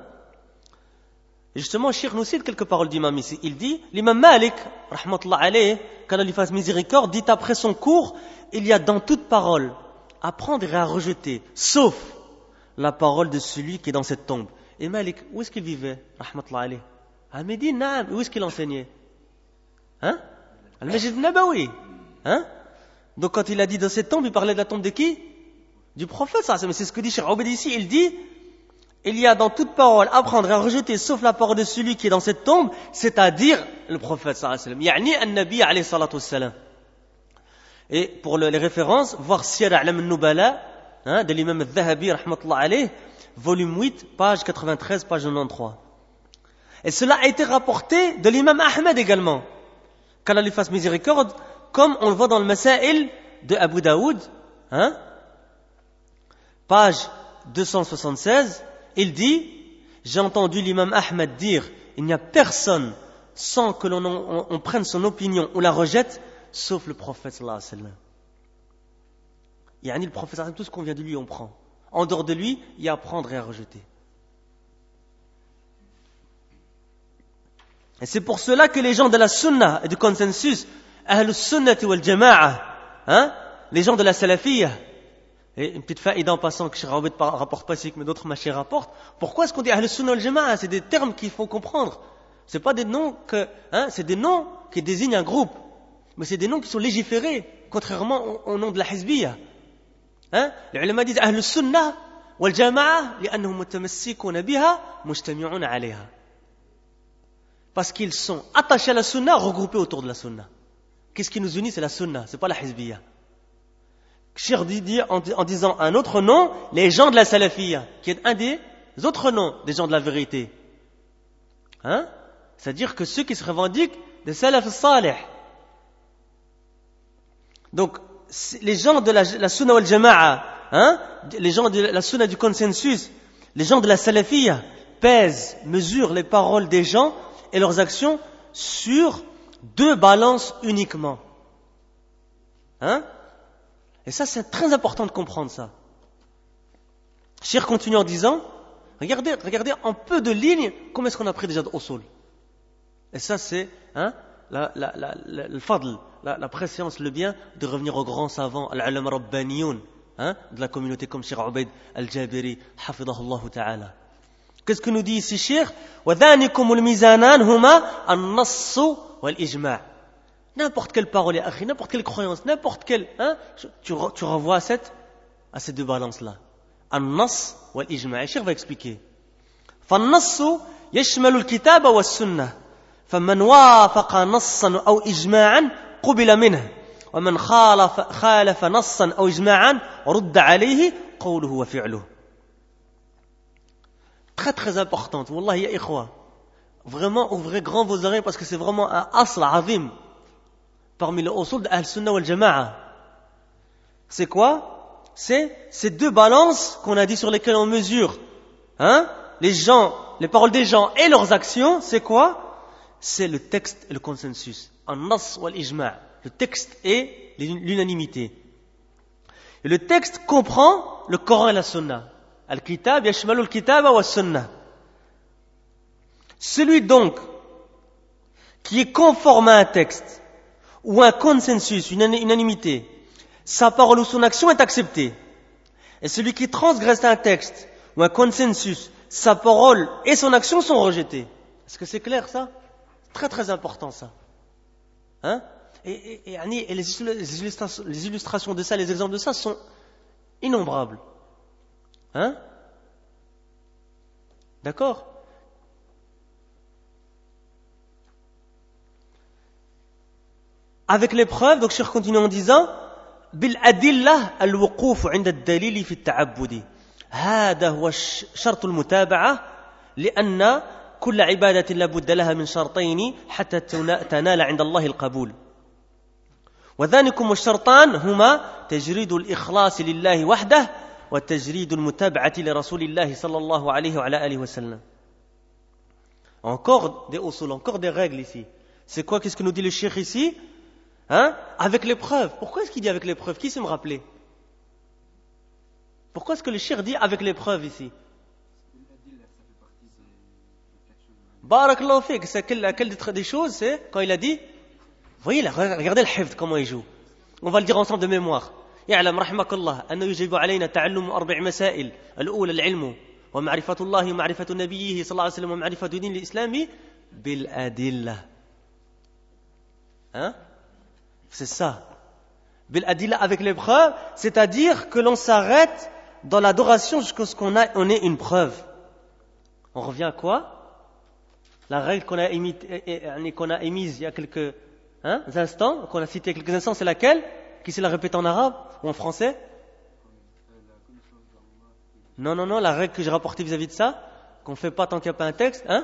Et justement, Cheikh nous cite quelques paroles d'imam ici. Il dit, l'imam Malik, rahmatullah alayh, qu'Allah lui fasse miséricorde, dit après son cours, il y a dans toute parole à prendre et à rejeter, sauf la parole de celui qui est dans cette tombe. Et Malik, où est-ce qu'il vivait, rahmatullah alayh? À Médine, naam. Où est-ce qu'il enseignait? Hein? Al-Masjid Nabawi. Hein? Donc quand il a dit dans cette tombe, il parlait de la tombe de qui? Du prophète, ça. Mais c'est ce que dit Cheikh Obeid ici. Il dit, il y a dans toute parole à prendre et à rejeter, sauf la parole de celui qui est dans cette tombe, c'est-à-dire le prophète, sallallahu alayhi wa sallam. Ya'ni an-Nabi alayhi salatu wassalam. Et pour le, les références, voir Siyar A'lam al-Nubala, hein, de l'imam al-Dhahabi, rahmatullah alayh, volume huit, page quatre-vingt-treize, page quatre-vingt-treize. Et cela a été rapporté de l'imam Ahmed également, qu'Allah lui fasse miséricorde, comme on le voit dans le Masail de Abu Daoud, hein, page deux cent soixante-seize, il dit, j'ai entendu l'imam Ahmed dire, il n'y a personne sans que l'on on, on prenne son opinion ou la rejette, sauf le prophète sallallahu alayhi wa sallam. Yani le prophète sallallahu alayhi wa sallam, tout ce qu'on vient de lui, on prend. En dehors de lui, il y a à prendre et à rejeter. Et c'est pour cela que les gens de la sunna et du consensus, ahlus sunnati wal jama'a, hein, les gens de la salafiyya, et une petite faïda en passant que Cheikh Raoubet ne rapporte pas ici, mais d'autres machins rapportent, pourquoi est-ce qu'on dit ahlus sunna wal jama'a? C'est des termes qu'il faut comprendre. C'est pas des noms que, hein, c'est des noms qui désignent un groupe, mais c'est des noms qui sont légiférés, contrairement au, au nom de la hizbiyya. Hein? Les ulama disent ahlus sunna wal jama'a, li'annahum mutamassikuna biha, mujtami'una 'alayha. Parce qu'ils sont attachés à la sunna, regroupés autour de la sunna. Qu'est-ce qui nous unit? C'est la sunna, c'est pas la hizbiyya. Cheikh dit en, en disant un autre nom, les gens de la salafiyya, qui est un des autres noms des gens de la vérité. Hein? C'est-à-dire que ceux qui se revendiquent des salaf salih. Donc, les gens de la, la sunna wal jama'a, hein? Les gens de la sunna du consensus, les gens de la salafiyya, pèsent, mesurent les paroles des gens et leurs actions sur deux balances uniquement. Hein? Et ça, c'est très important de comprendre ça. Cheikh continue en disant, regardez, regardez en peu de lignes, comment est-ce qu'on a pris déjà de usul. Et ça, c'est, hein, la, la, la, la, le fadl, la, la préscience, le bien de revenir aux grands savants, al-alam rabbaniyoun, hein, de la communauté comme Cheikh Obeid al-Jabiri, hafidahullah ta'ala. Qu'est-ce que nous dit ici Cheikh? وَذَانِكُمُ الْمِزَانَانْ هُمَا النَّصُّ وَالْإِجْمَاعِ. N'importe quelle parole, n'importe quelle croyance, n'importe quelle, hein, tu, tu renvoies à, cette, à ces deux balances-là. النص والإجماع. Cheikh va expliquer. فالنص يشمل الكتاب والسنة. فمن وافق نصا أو إجماعا قبل منه. ومن خالف, خالف نصا أو إجماعا رد عليه قوله وفعله. très très importante. Wallahi ya ikhwa. Vraiment, ouvrez grand vos oreilles parce que c'est vraiment un asl azim parmi les usul de Ahl-Sunnah wal Jama'a. C'est quoi? C'est ces deux balances qu'on a dit sur lesquelles on mesure, hein, les gens, les paroles des gens et leurs actions. C'est quoi? C'est le texte et le consensus. An-Nass wal-Ijma'. Le texte et l'unanimité. Et le texte comprend le Coran et la Sunna. Al-Kitab yashmalu al-Kitaba wa Sunna. Celui donc qui est conforme à un texte ou un consensus, une unanimité, sa parole ou son action est acceptée. Et celui qui transgresse un texte ou un consensus, sa parole et son action sont rejetées. Est-ce que c'est clair ça? Très très important ça. Hein? Et, et, et, et les, illustrations, les illustrations de ça, les exemples de ça sont innombrables. Hein? D'accord? Avec les preuves, donc je continue en disant بالأدلة الوقوف عند الدليل في التعبد هذا هو شرط المتابعة لأن كل عبادة لا بد لها من شرطين حتى تنال عند الله القبول وذلكم الشرطان هما تجريد الإخلاص لله وحده وتجريد المتابعة لرسول الله صلى الله عليه وعلى آله وسلم. Encore des usul, encore des règles ici. C'est quoi? Qu'est-ce que nous dit le cheikh ici? Hein? Avec les preuves. Pourquoi est-ce qu'il dit avec les preuves? Qui sait me rappeler? Pourquoi est-ce que le cheikh dit avec les preuves ici? Barakallahu fik. C'est quelle, laquelle des choses? C'est quand il a dit, vous voyez là, regardez le hifd comment il joue. On va le dire ensemble de mémoire. يعلم رحمك الله أنه يجب علينا تعلم أربع مسائل. الأولى العلم ومعرفة الله ومعرفة نبيه صلى الله عليه وسلم ومعرفة دين الإسلام بالأدلة. Hein? C'est ça. Bil adilla avec les preuves, c'est-à-dire que l'on s'arrête dans l'adoration jusqu'à ce qu'on a, on ait une preuve. On revient à quoi? La règle qu'on a, émise, qu'on a émise il y a quelques hein, instants, qu'on a cité il y a quelques instants, c'est laquelle? Qui sait la répéter en arabe ou en français? Non, non, non, la règle que j'ai rapportée vis-à-vis de ça, qu'on ne fait pas tant qu'il n'y a pas un texte, hein?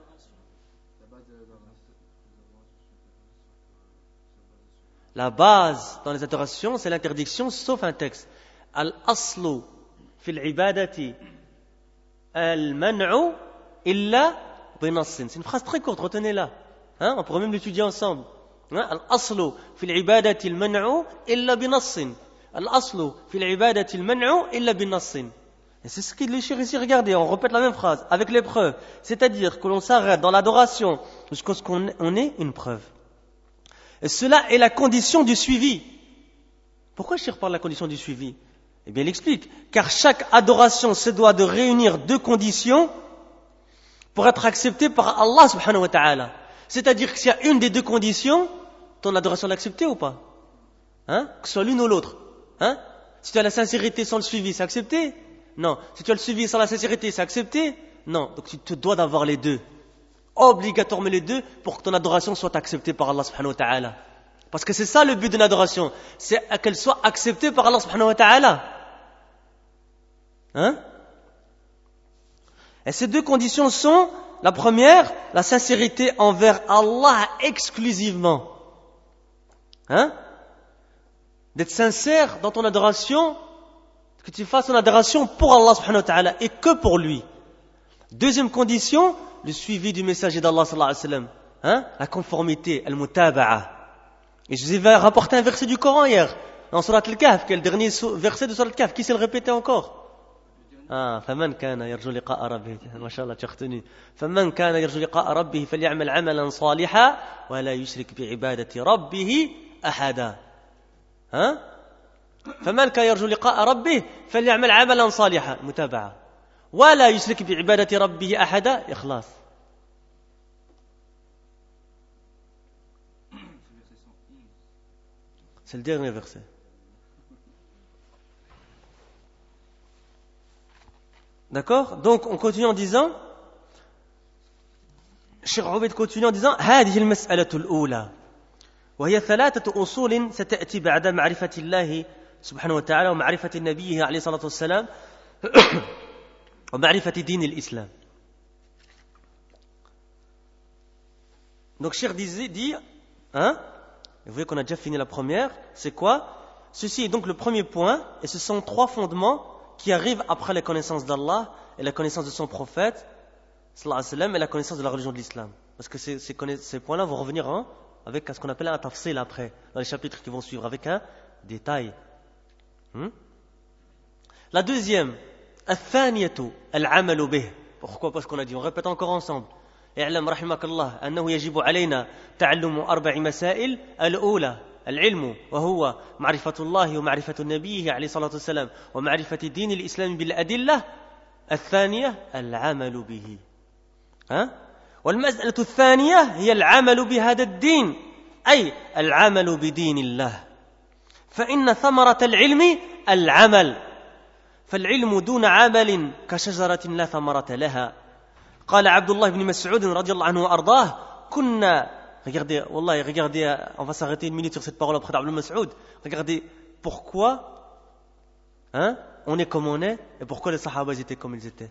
La base dans les adorations, c'est l'interdiction sauf un texte. Al-aslu fil ibadati al-man'u illa binassin. C'est une phrase très courte, retenez-la. Hein? On pourrait même l'étudier ensemble. Hein? Al-aslu fil ibadati al-man'u illa binassin. Al-aslu fil ibadati al-man'u illa binassin. Et c'est ce qu'il est chéri ici. Regardez, on répète la même phrase avec les preuves. C'est-à-dire que l'on s'arrête dans l'adoration jusqu'à ce qu'on ait une preuve. Et cela est la condition du suivi. Pourquoi je parle de la condition du suivi? Eh bien, il explique. Car chaque adoration se doit de réunir deux conditions pour être acceptée par Allah subhanahu wa ta'ala. C'est-à-dire que s'il y a une des deux conditions, ton adoration est acceptée ou pas? Hein? Que ce soit l'une ou l'autre. Hein? Si tu as la sincérité sans le suivi, c'est accepté? Non. Si tu as le suivi sans la sincérité, c'est accepté? Non. Donc tu te dois d'avoir les deux. Obligatoirement les deux pour que ton adoration soit acceptée par Allah subhanahu wa ta'ala. Parce que c'est ça le but de l'adoration, c'est qu'elle soit acceptée par Allah subhanahu wa ta'ala. Hein? Et ces deux conditions sont, la première, la sincérité envers Allah exclusivement. Hein? D'être sincère dans ton adoration, que tu fasses ton adoration pour Allah subhanahu wa ta'ala et que pour lui. Deuxième condition, le suivi du messager d'Allah sallallahu alayhi wa sallam, hein? La conformité, al-mutaba'a. Et je vous ai rapporté un verset du Coran hier, dans Surat al-Kahf, qui est le dernier verset de Surat al-Kahf. Qui sait le répéter encore? Ah, فَمَنْ كَانَ يَرْجُو لِقَاءَ رَبِّهِ. Masha'Allah, tu as retenu. فَمَنْ كَانَ يَرْجُو لِقَاءَ رَبِّهِ فَلْيَعْمَلْ عَمَلًا صَالِحًا وَلَا يُشْرِكْ بِعِبَادَةِ رَبِّهِ أَحَدًا. Hein? فَمَنْ كَانَ يَرْجُو لِقَاءَ رَبِّهِ فَلْيَعْمَلْ عَمَلًا صَالِحًا. متابعة. ولا يشرك بعبادة ربه أحدا. إخلاص. C'est le dernier verset. D'accord? Donc on continue en disant, Cheikh Obeid continue en disant, هذه المسألة الأولى وهي ثلاثة أصول ستأتي بعد معرفة الله سبحانه وتعالى ومعرفة نبيه عليه الصلاة والسلام ومعرفة دين الإسلام. Donc Cheikh disait, dit, hein, vous voyez qu'on a déjà fini la première, c'est quoi? Ceci est donc le premier point, et ce sont trois fondements qui arrivent après la connaissance d'Allah et la connaissance de son prophète, sallallahu alayhi wa sallam, et la connaissance de la religion de l'islam. Parce que ces, ces, ces points-là vont revenir hein, avec ce qu'on appelle un tafsil après, dans les chapitres qui vont suivre, avec un détail. Hmm? La deuxième, al-thaniyatu, al-amalu bih. Pourquoi? Parce qu'on a dit, on répète encore ensemble. اعلم رحمك الله أنه يجب علينا تعلم أربع مسائل. الأولى العلم وهو معرفة الله ومعرفة نبيه عليه الصلاة والسلام ومعرفة دين الإسلام بالأدلة. الثانية العمل به. ها؟ والمسألة الثانية هي العمل بهذا الدين، أي العمل بدين الله. فإن ثمرة العلم العمل، فالعلم دون عمل كشجرة لا ثمرة لها. قال عبد الله بن مسعود رضي الله عنه وأرضاه كنا regardez والله regardez on va s'arrêter une minute sur cette parole auprès d'Abdul Mas'ud. Regardez pourquoi hein, on est comme on est et pourquoi les sahaba étaient comme ils étaient.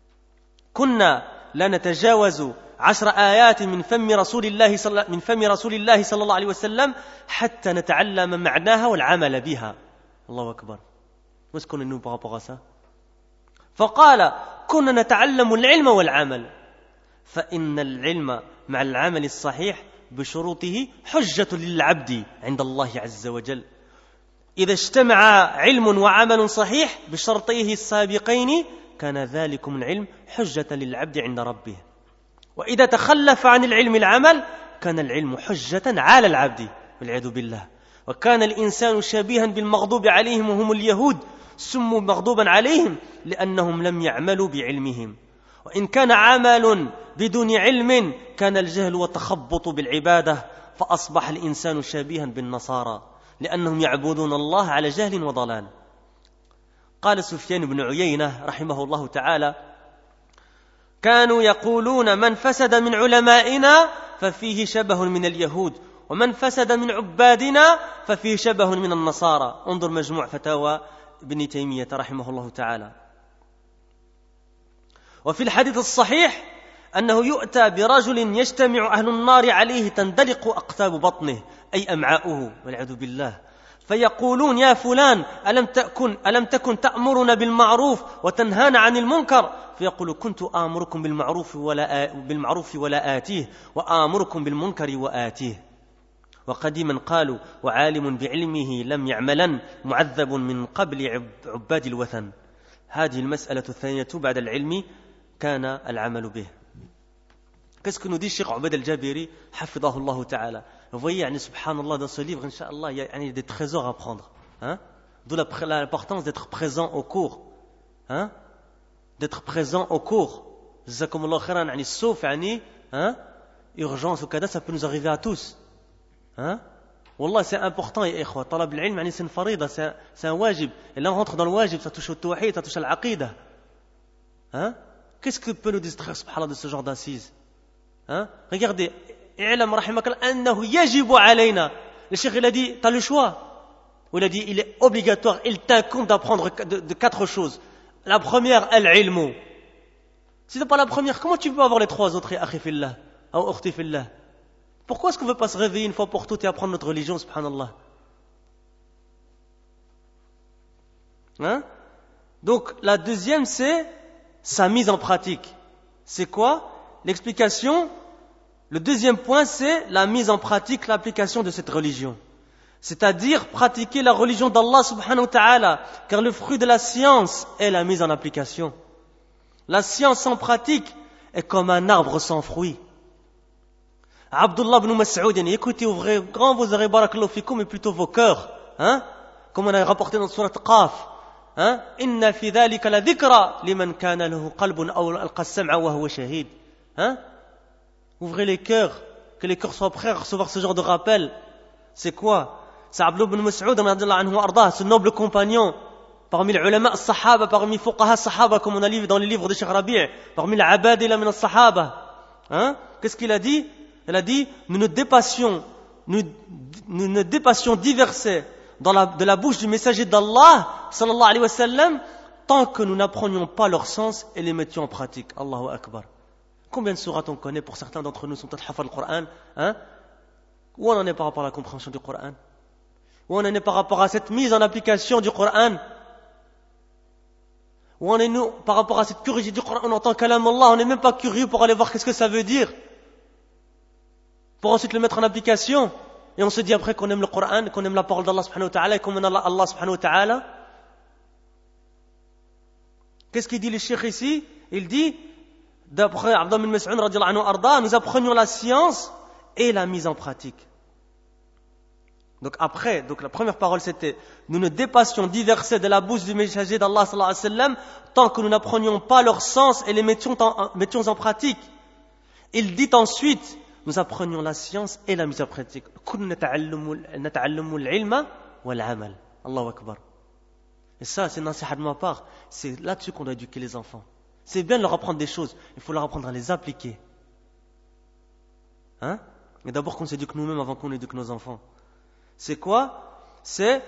كنا لا نتجاوز عشر آيات من فم رسول الله صلى من فم رسول الله صلى الله عليه وسلم حتى نتعلم معناها والعمل بها. الله أكبر. Où est-ce qu'on est nous par rapport à ça? فقال كنا نتعلم العلم والعمل فإن العلم مع العمل الصحيح بشروطه حجة للعبد عند الله عز وجل. إذا اجتمع علم وعمل صحيح بشرطيه السابقين كان ذلكم العلم حجة للعبد عند ربه. وإذا تخلف عن العلم العمل كان العلم حجة على العبد والعياذ بالله. وكان الإنسان شبيها بالمغضوب عليهم وهم اليهود سموا مغضوبا عليهم لأنهم لم يعملوا بعلمهم. وإن كان عمل بدون علم كان الجهل والتخبط بالعبادة فأصبح الإنسان شبيها بالنصارى لأنهم يعبدون الله على جهل وضلال. قال سفيان بن عيينة رحمه الله تعالى كانوا يقولون من فسد من علمائنا ففيه شبه من اليهود ومن فسد من عبادنا ففيه شبه من النصارى. انظر مجموع فتاوى ابن تيمية رحمه الله تعالى. وفي الحديث الصحيح أنه يؤتى برجل يجتمع أهل النار عليه تندلق أقتاب بطنه أي أمعاؤه والعياذ بالله فيقولون يا فلان ألم تكن, ألم تكن تأمرنا بالمعروف وتنهانا عن المنكر فيقول كنت آمركم بالمعروف ولا, بالمعروف ولا آتيه وآمركم بالمنكر وآتيه. وقديما قالوا وعالم بعلمه لم يعملا معذب من قبل عباد الوثن. هذه المسألة الثانية بعد العلم كان العمل به. Qu'est-ce que nous dit Cheikh Obaid al-Jabiri حفظه الله تعالى? Vous voyez, yani, subhanallah, dans ce livre, Inch'Allah, il y a yani, des trésors à prendre. Hein? D'où l'importance d'être présent au cours. Hein? D'être présent au cours. Jazakumullah khairan, yani, sauf, yani, hein? Urgence ou kada, ça peut nous arriver à tous. Hein? Wallah, c'est important, ya ikhwa. Talab al-ilm, yani, c'est une farida, c'est un, c'est un wajib. Et là, on rentre dans le wajib, ça touche au tawhid, ça touche à l'aqidah. Hein? Qu'est-ce que peut nous distraire, subhanallah, de ce genre d'assises? Hein? Regardez, اعلم رحمك الله أنه يجب علينا. Le cheikh il a dit, tu as le choix. Ou il a dit, il est obligatoire, il t'incombe d'apprendre de, de quatre choses. La première, al-ilmu. Si tu n'as pas la première, comment tu peux avoir les trois autres, akhi fillah, ou ukhti fillah? Pourquoi est-ce qu'on ne veut pas se réveiller une fois pour toutes et apprendre notre religion, subhanallah? Hein? Donc, la deuxième, c'est sa mise en pratique. C'est quoi? L'explication. Le deuxième point, c'est la mise en pratique, l'application de cette religion. C'est-à-dire pratiquer la religion d'Allah subhanahu wa ta'ala, car le fruit de la science est la mise en application. La science sans pratique est comme un arbre sans fruit. Abdullah ibn Mas'ud, écoutez, ouvrez grand vos oreilles, barakallahu fikum, mais plutôt vos cœurs, hein? Comme on a rapporté dans surat Qaf, hein? Inna fi dhalika la dhikra liman kana lahu qalbun aw alqa as-sam'a wa huwa shahid. Hein? Ouvrez les cœurs, que les cœurs soient prêts à recevoir ce genre de rappel. C'est quoi? C'est Abdullah ibn Mas'ud, ce noble compagnon, parmi les ulama as-sahaba, parmi les fuqaha as-sahaba, comme on a lu dans les livres de Cheikh Rabi', parmi les abadila min as-sahaba. Hein? Qu'est-ce qu'il a dit? Il a dit, nous ne dépassions, nous, nous ne dépassions dix versets dans la, de la bouche du messager d'Allah, sallallahu alayhi wa sallam, tant que nous n'apprenions pas leur sens et les mettions en pratique. Allahu Akbar. Combien de sourates on connaît? Pour certains d'entre nous sont peut-être hafaz le Coran, hein? Où on en est par rapport à la compréhension du Coran? Où on en est par rapport à cette mise en application du Coran? Où en est-nous par rapport à cette curiosité du Coran? On entend kalam Allah, on n'est même pas curieux pour aller voir qu'est-ce que ça veut dire, pour ensuite le mettre en application. Et on se dit après qu'on aime le Coran, qu'on aime la parole d'Allah subhanahu wa ta'ala et qu'on aime Allah subhanahu wa ta'ala. Qu'est-ce qu'il dit le cheikh ici? Il dit, d'après Abdullah bin Mas'ud radiyallahu anhu arda, nous apprenions la science et la mise en pratique. Donc après, donc la première parole c'était, nous ne dépassions dix versets de la bouche du messager d'Allah sallallahu alayhi wa sallam tant que nous n'apprenions pas leur sens et les mettions en, mettions en pratique. Il dit ensuite, nous apprenions la science et la mise en pratique. Allahu Akbar. Et ça, c'est nasiha de ma part. C'est là-dessus qu'on doit éduquer les enfants. C'est bien de leur apprendre des choses, il faut leur apprendre à les appliquer. Hein? Et d'abord qu'on s'éduque nous-mêmes avant qu'on éduque nos enfants. C'est quoi? C'est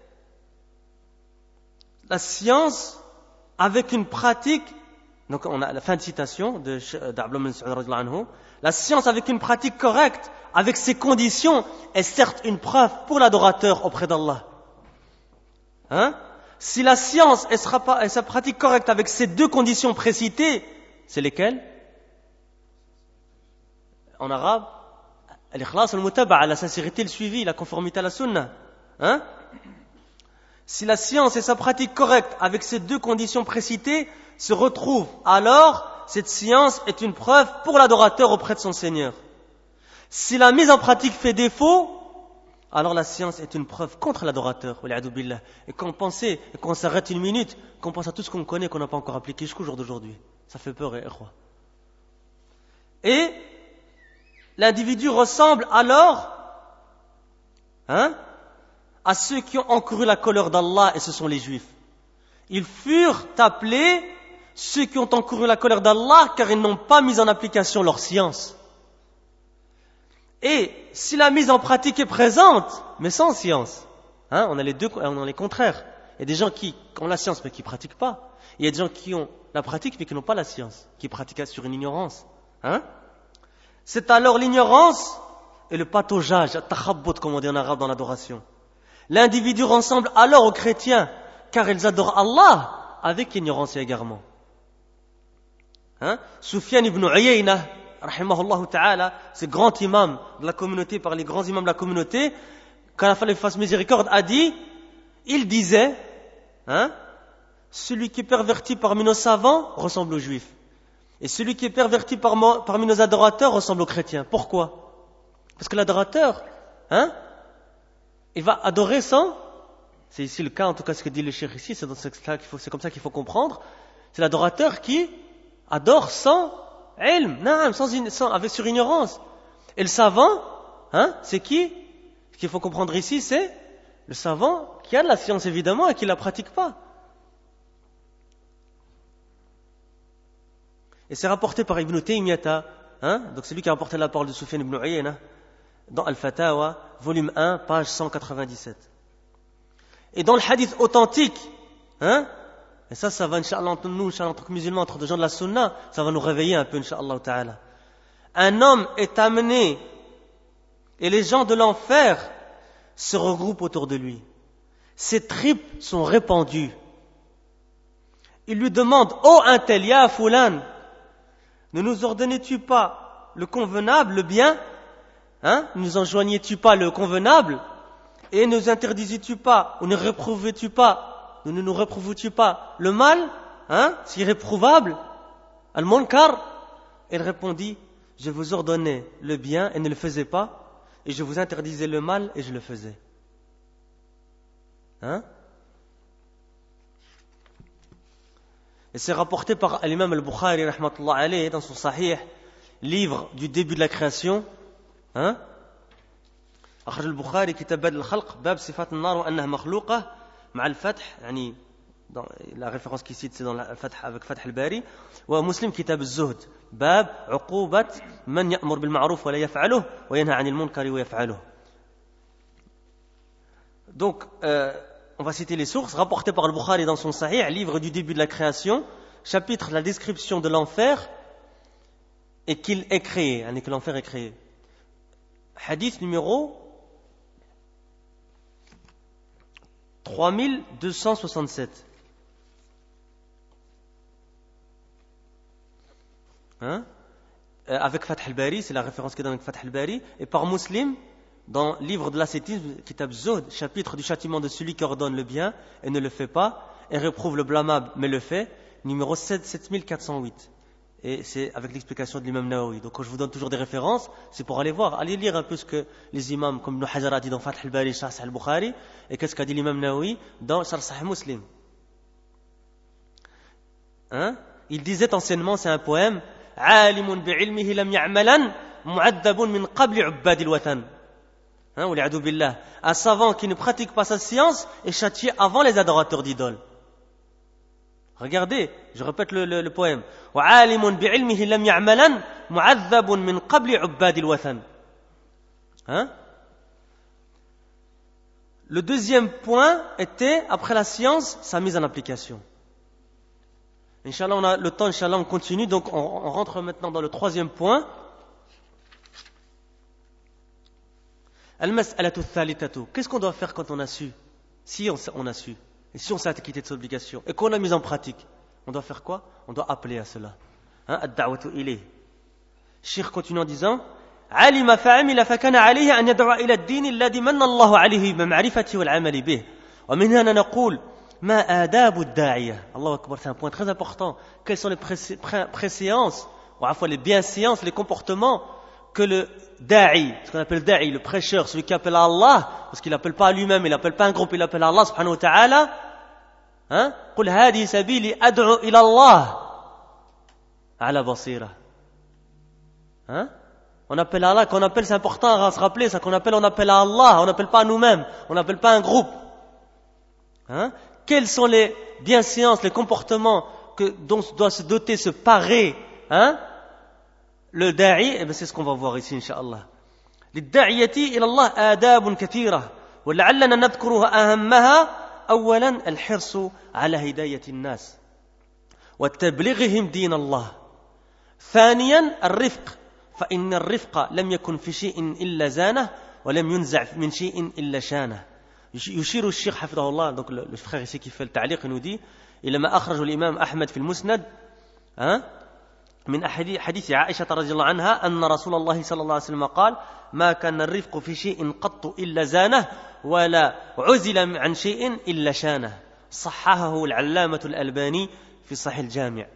la science avec une pratique. Donc on a la fin de citation de d'Abdullah bin Mas'ud radhiyallahu anhu. La science avec une pratique correcte, avec ses conditions, est certes une preuve pour l'adorateur auprès d'Allah. Hein? Si la science et sa, sa pratique correcte avec ces deux conditions précitées, c'est lesquelles? En arabe, al-ikhlas al-mutaba'a, la sincérité, le suivi, la conformité à la sunna. Hein? Si la science et sa pratique correcte avec ces deux conditions précitées se retrouvent, alors cette science est une preuve pour l'adorateur auprès de son Seigneur. Si la mise en pratique fait défaut, alors la science est une preuve contre l'adorateur. Et quand on pense, et quand on s'arrête une minute, qu'on pense à tout ce qu'on connaît, qu'on n'a pas encore appliqué jusqu'au jour d'aujourd'hui, ça fait peur. Et l'individu ressemble alors hein, à ceux qui ont encouru la colère d'Allah, et ce sont les Juifs. Ils furent appelés ceux qui ont encouru la colère d'Allah car ils n'ont pas mis en application leur science. Et si la mise en pratique est présente, mais sans science, hein, on a les deux, on a les contraires. Il y a des gens qui ont la science mais qui ne pratiquent pas. Il y a des gens qui ont la pratique mais qui n'ont pas la science, qui pratiquent sur une ignorance. Hein? C'est alors l'ignorance et le pataugeage, takhabbut comme on dit en arabe dans l'adoration. L'individu ressemble alors aux chrétiens car ils adorent Allah avec ignorance et égarement. Hein? Sufyan ibn Uyayna, rahimahullah ta'ala, ce grand imam de la communauté, par les grands imams de la communauté, quand la fallait fasse miséricorde, a dit, il disait, hein, celui qui est perverti parmi nos savants ressemble aux juifs. Et celui qui est perverti parmi nos adorateurs ressemble aux chrétiens. Pourquoi? Parce que l'adorateur, hein, il va adorer sans, c'est ici le cas, en tout cas ce que dit le cheikh ici, c'est, dans ce cas qu'il faut, c'est comme ça qu'il faut comprendre, c'est l'adorateur qui adore sans ilm, non, sans, sans, avec sur ignorance. Et le savant, hein, c'est qui? Ce qu'il faut comprendre ici, c'est le savant qui a de la science évidemment et qui ne la pratique pas. Et c'est rapporté par Ibn Taymiyyah, hein, donc c'est lui qui a rapporté la parole de Sufyan ibn Uyayna dans Al-Fatawa, volume un, page cent quatre-vingt-dix-sept. Et dans le hadith authentique, hein, et ça, ça va, Inch'Allah, entre nous, Inch'Allah, en tant que musulmans, entre des gens de la sunna, ça va nous réveiller un peu, Inch'Allah ta'ala. Un homme est amené, et les gens de l'enfer se regroupent autour de lui. Ses tripes sont répandues. Il lui demande, oh un tel, ya fulan, ne nous ordonnais-tu pas le convenable, le bien, hein, ne nous enjoignais-tu pas le convenable, et ne nous interdisais-tu pas, ou ne réprouvais-tu pas, ou ne nous réprouvais-tu pas le mal, hein, c'est irréprouvable, al-munkar. Il répondit, je vous ordonnais le bien et ne le faisais pas, et je vous interdisais le mal et je le faisais. Hein? Et c'est rapporté par l'imam al-Bukhari rahmatullah alayhi dans son Sahih, livre du début de la création. Hein? أخرج البخاري كتاب بدء الخلق باب صفات النار وأنها مخلوقة مع الفتح يعني la référence qu'il cite c'est dans le Fath avec Fath al-Bari ومسلم كتاب الزهد باب عقوبة من يأمر بالمعروف ولا يفعله وينهى عن المنكر ويفعله. Donc euh, on va citer les sources rapportées par le Bukhari dans son Sahih, livre du début de la création, chapitre la description de l'enfer, et qu'il est créé, que l'enfer est créé. Hadith numéro trois mille deux cent soixante-sept. Hein? Euh, avec Fath al-Bari, c'est la référence qui donne avec Fath al-Bari, et par Muslim, dans le livre de l'ascétisme, Kitab Zuhd, chapitre du châtiment de celui qui ordonne le bien et ne le fait pas, et réprouve le blâmable mais le fait, numéro sept mille quatre cent huit. Et c'est avec l'explication de l'imam Nawawi. Donc quand je vous donne toujours des références, c'est pour aller voir, allez lire un peu ce que les imams comme Ibn Hajar a dit dans Fath al-Bari, Sharh Sahih al-Bukhari, et qu'est-ce qu'a dit l'imam Nawawi dans Sharh Sahih Muslim. Hein? Il disait anciennement, c'est un poème, عالم بعلمه لم يعملا معذب من قبل عباد الوثن. Hein, والعياذ بالله. Un savant qui ne pratique pas sa science est châtié avant les adorateurs d'idoles. Regardez, je répète le, le, le poème. وعالم بعلمه لم يعملا معذب من قبل عباد الوثن. Hein? Le deuxième point était, après la science, sa mise en application. Inch'Allah, on a le temps, Inch'Allah, on continue. Donc, on, on rentre maintenant dans le troisième point. Al-mas'alatu thalithatu. Qu'est-ce qu'on doit faire quand on a su? Si on, on a su, et si on s'est acquitté de ses obligations, et qu'on a mis en pratique, on doit faire quoi? On doit appeler à cela. Hein? Ad-da'watu ilayh. Cheikh continue en disant, علم فعمل فكان عليه أن يدعو إلى الدين الذي من الله عليه بمعرفته والعمل به. ومن هنا نقول ما آداب الداعية. الله أكبر, c'est un point très important. Quelles sont les pré- pré- préséances, ou à la fois les bienséances, les comportements que le da'i, ce qu'on appelle da'i, le prêcheur, celui qui appelle à Allah, parce qu'il n'appelle pas à lui-même, il n'appelle pas un groupe, il appelle à Allah subhanahu wa ta'ala. Hein? قل هذه سبيلي أدعو إلى الله على بصيرة. Hein? On appelle à Allah, quand on appelle, c'est important à se rappeler, ça qu'on appelle, on appelle à Allah, on n'appelle pas à nous-mêmes, on n'appelle pas un groupe. Hein? Quelles sont les bienséances, les comportements que, dont doit se doter, se parer, hein? Le da'i? Eh bien, c'est ce qu'on va voir ici, Inch'Allah. للداعية إلى الله آداب كثيرة ولعلنا نذكرها أهمها أولا الحرص على هداية الناس وتبليغهم دين الله. ثانيا الرفق فإن الرفق لم يكن في شيء إلا زانه ولم ينزع من شيء إلا شانه. يشير الشيخ حفظه الله, donc le, le frère ici qui fait le ta'liq, il nous dit, il ما أخرج الإمام أحمد في المسند hein, من حديث عائشة رضي الله عنها أن رسول الله صلى الله عليه وسلم قال ما كان الرفق في شيء قط إلا زانه ولا عزل عن شيء إلا شانه. صححه العلامة الألباني في صحيح الجامع.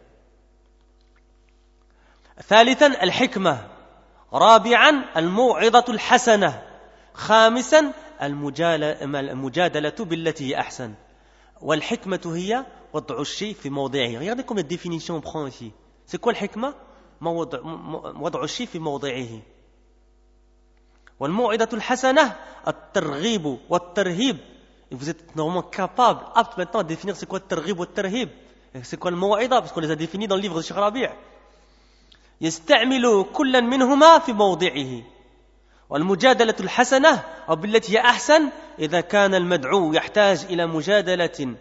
ثالثا الحكمة. رابعا الموعظة الحسنة. خامسا المجادلة بالتي هي أحسن. والحكمة هي وضع الشيء في موضعه. Regardez combien de définitions on prend ici. C'est quoi le hikmah? وضع الشيء في موضعه. والموعظة الحسنة الترغيب والترهيب. Et vous êtes normalement capable, apte maintenant à définir c'est quoi le targhib ou le tarhib. C'est quoi le maw'ida, parce qu'on les a définis dans le livre de Cheikh Rabi'. يستعمل كلا منهما في موضعه. والمجادلة الحسنة أو بالتي هي أحسن إذا كان المدعو يحتاج إلى مجادلة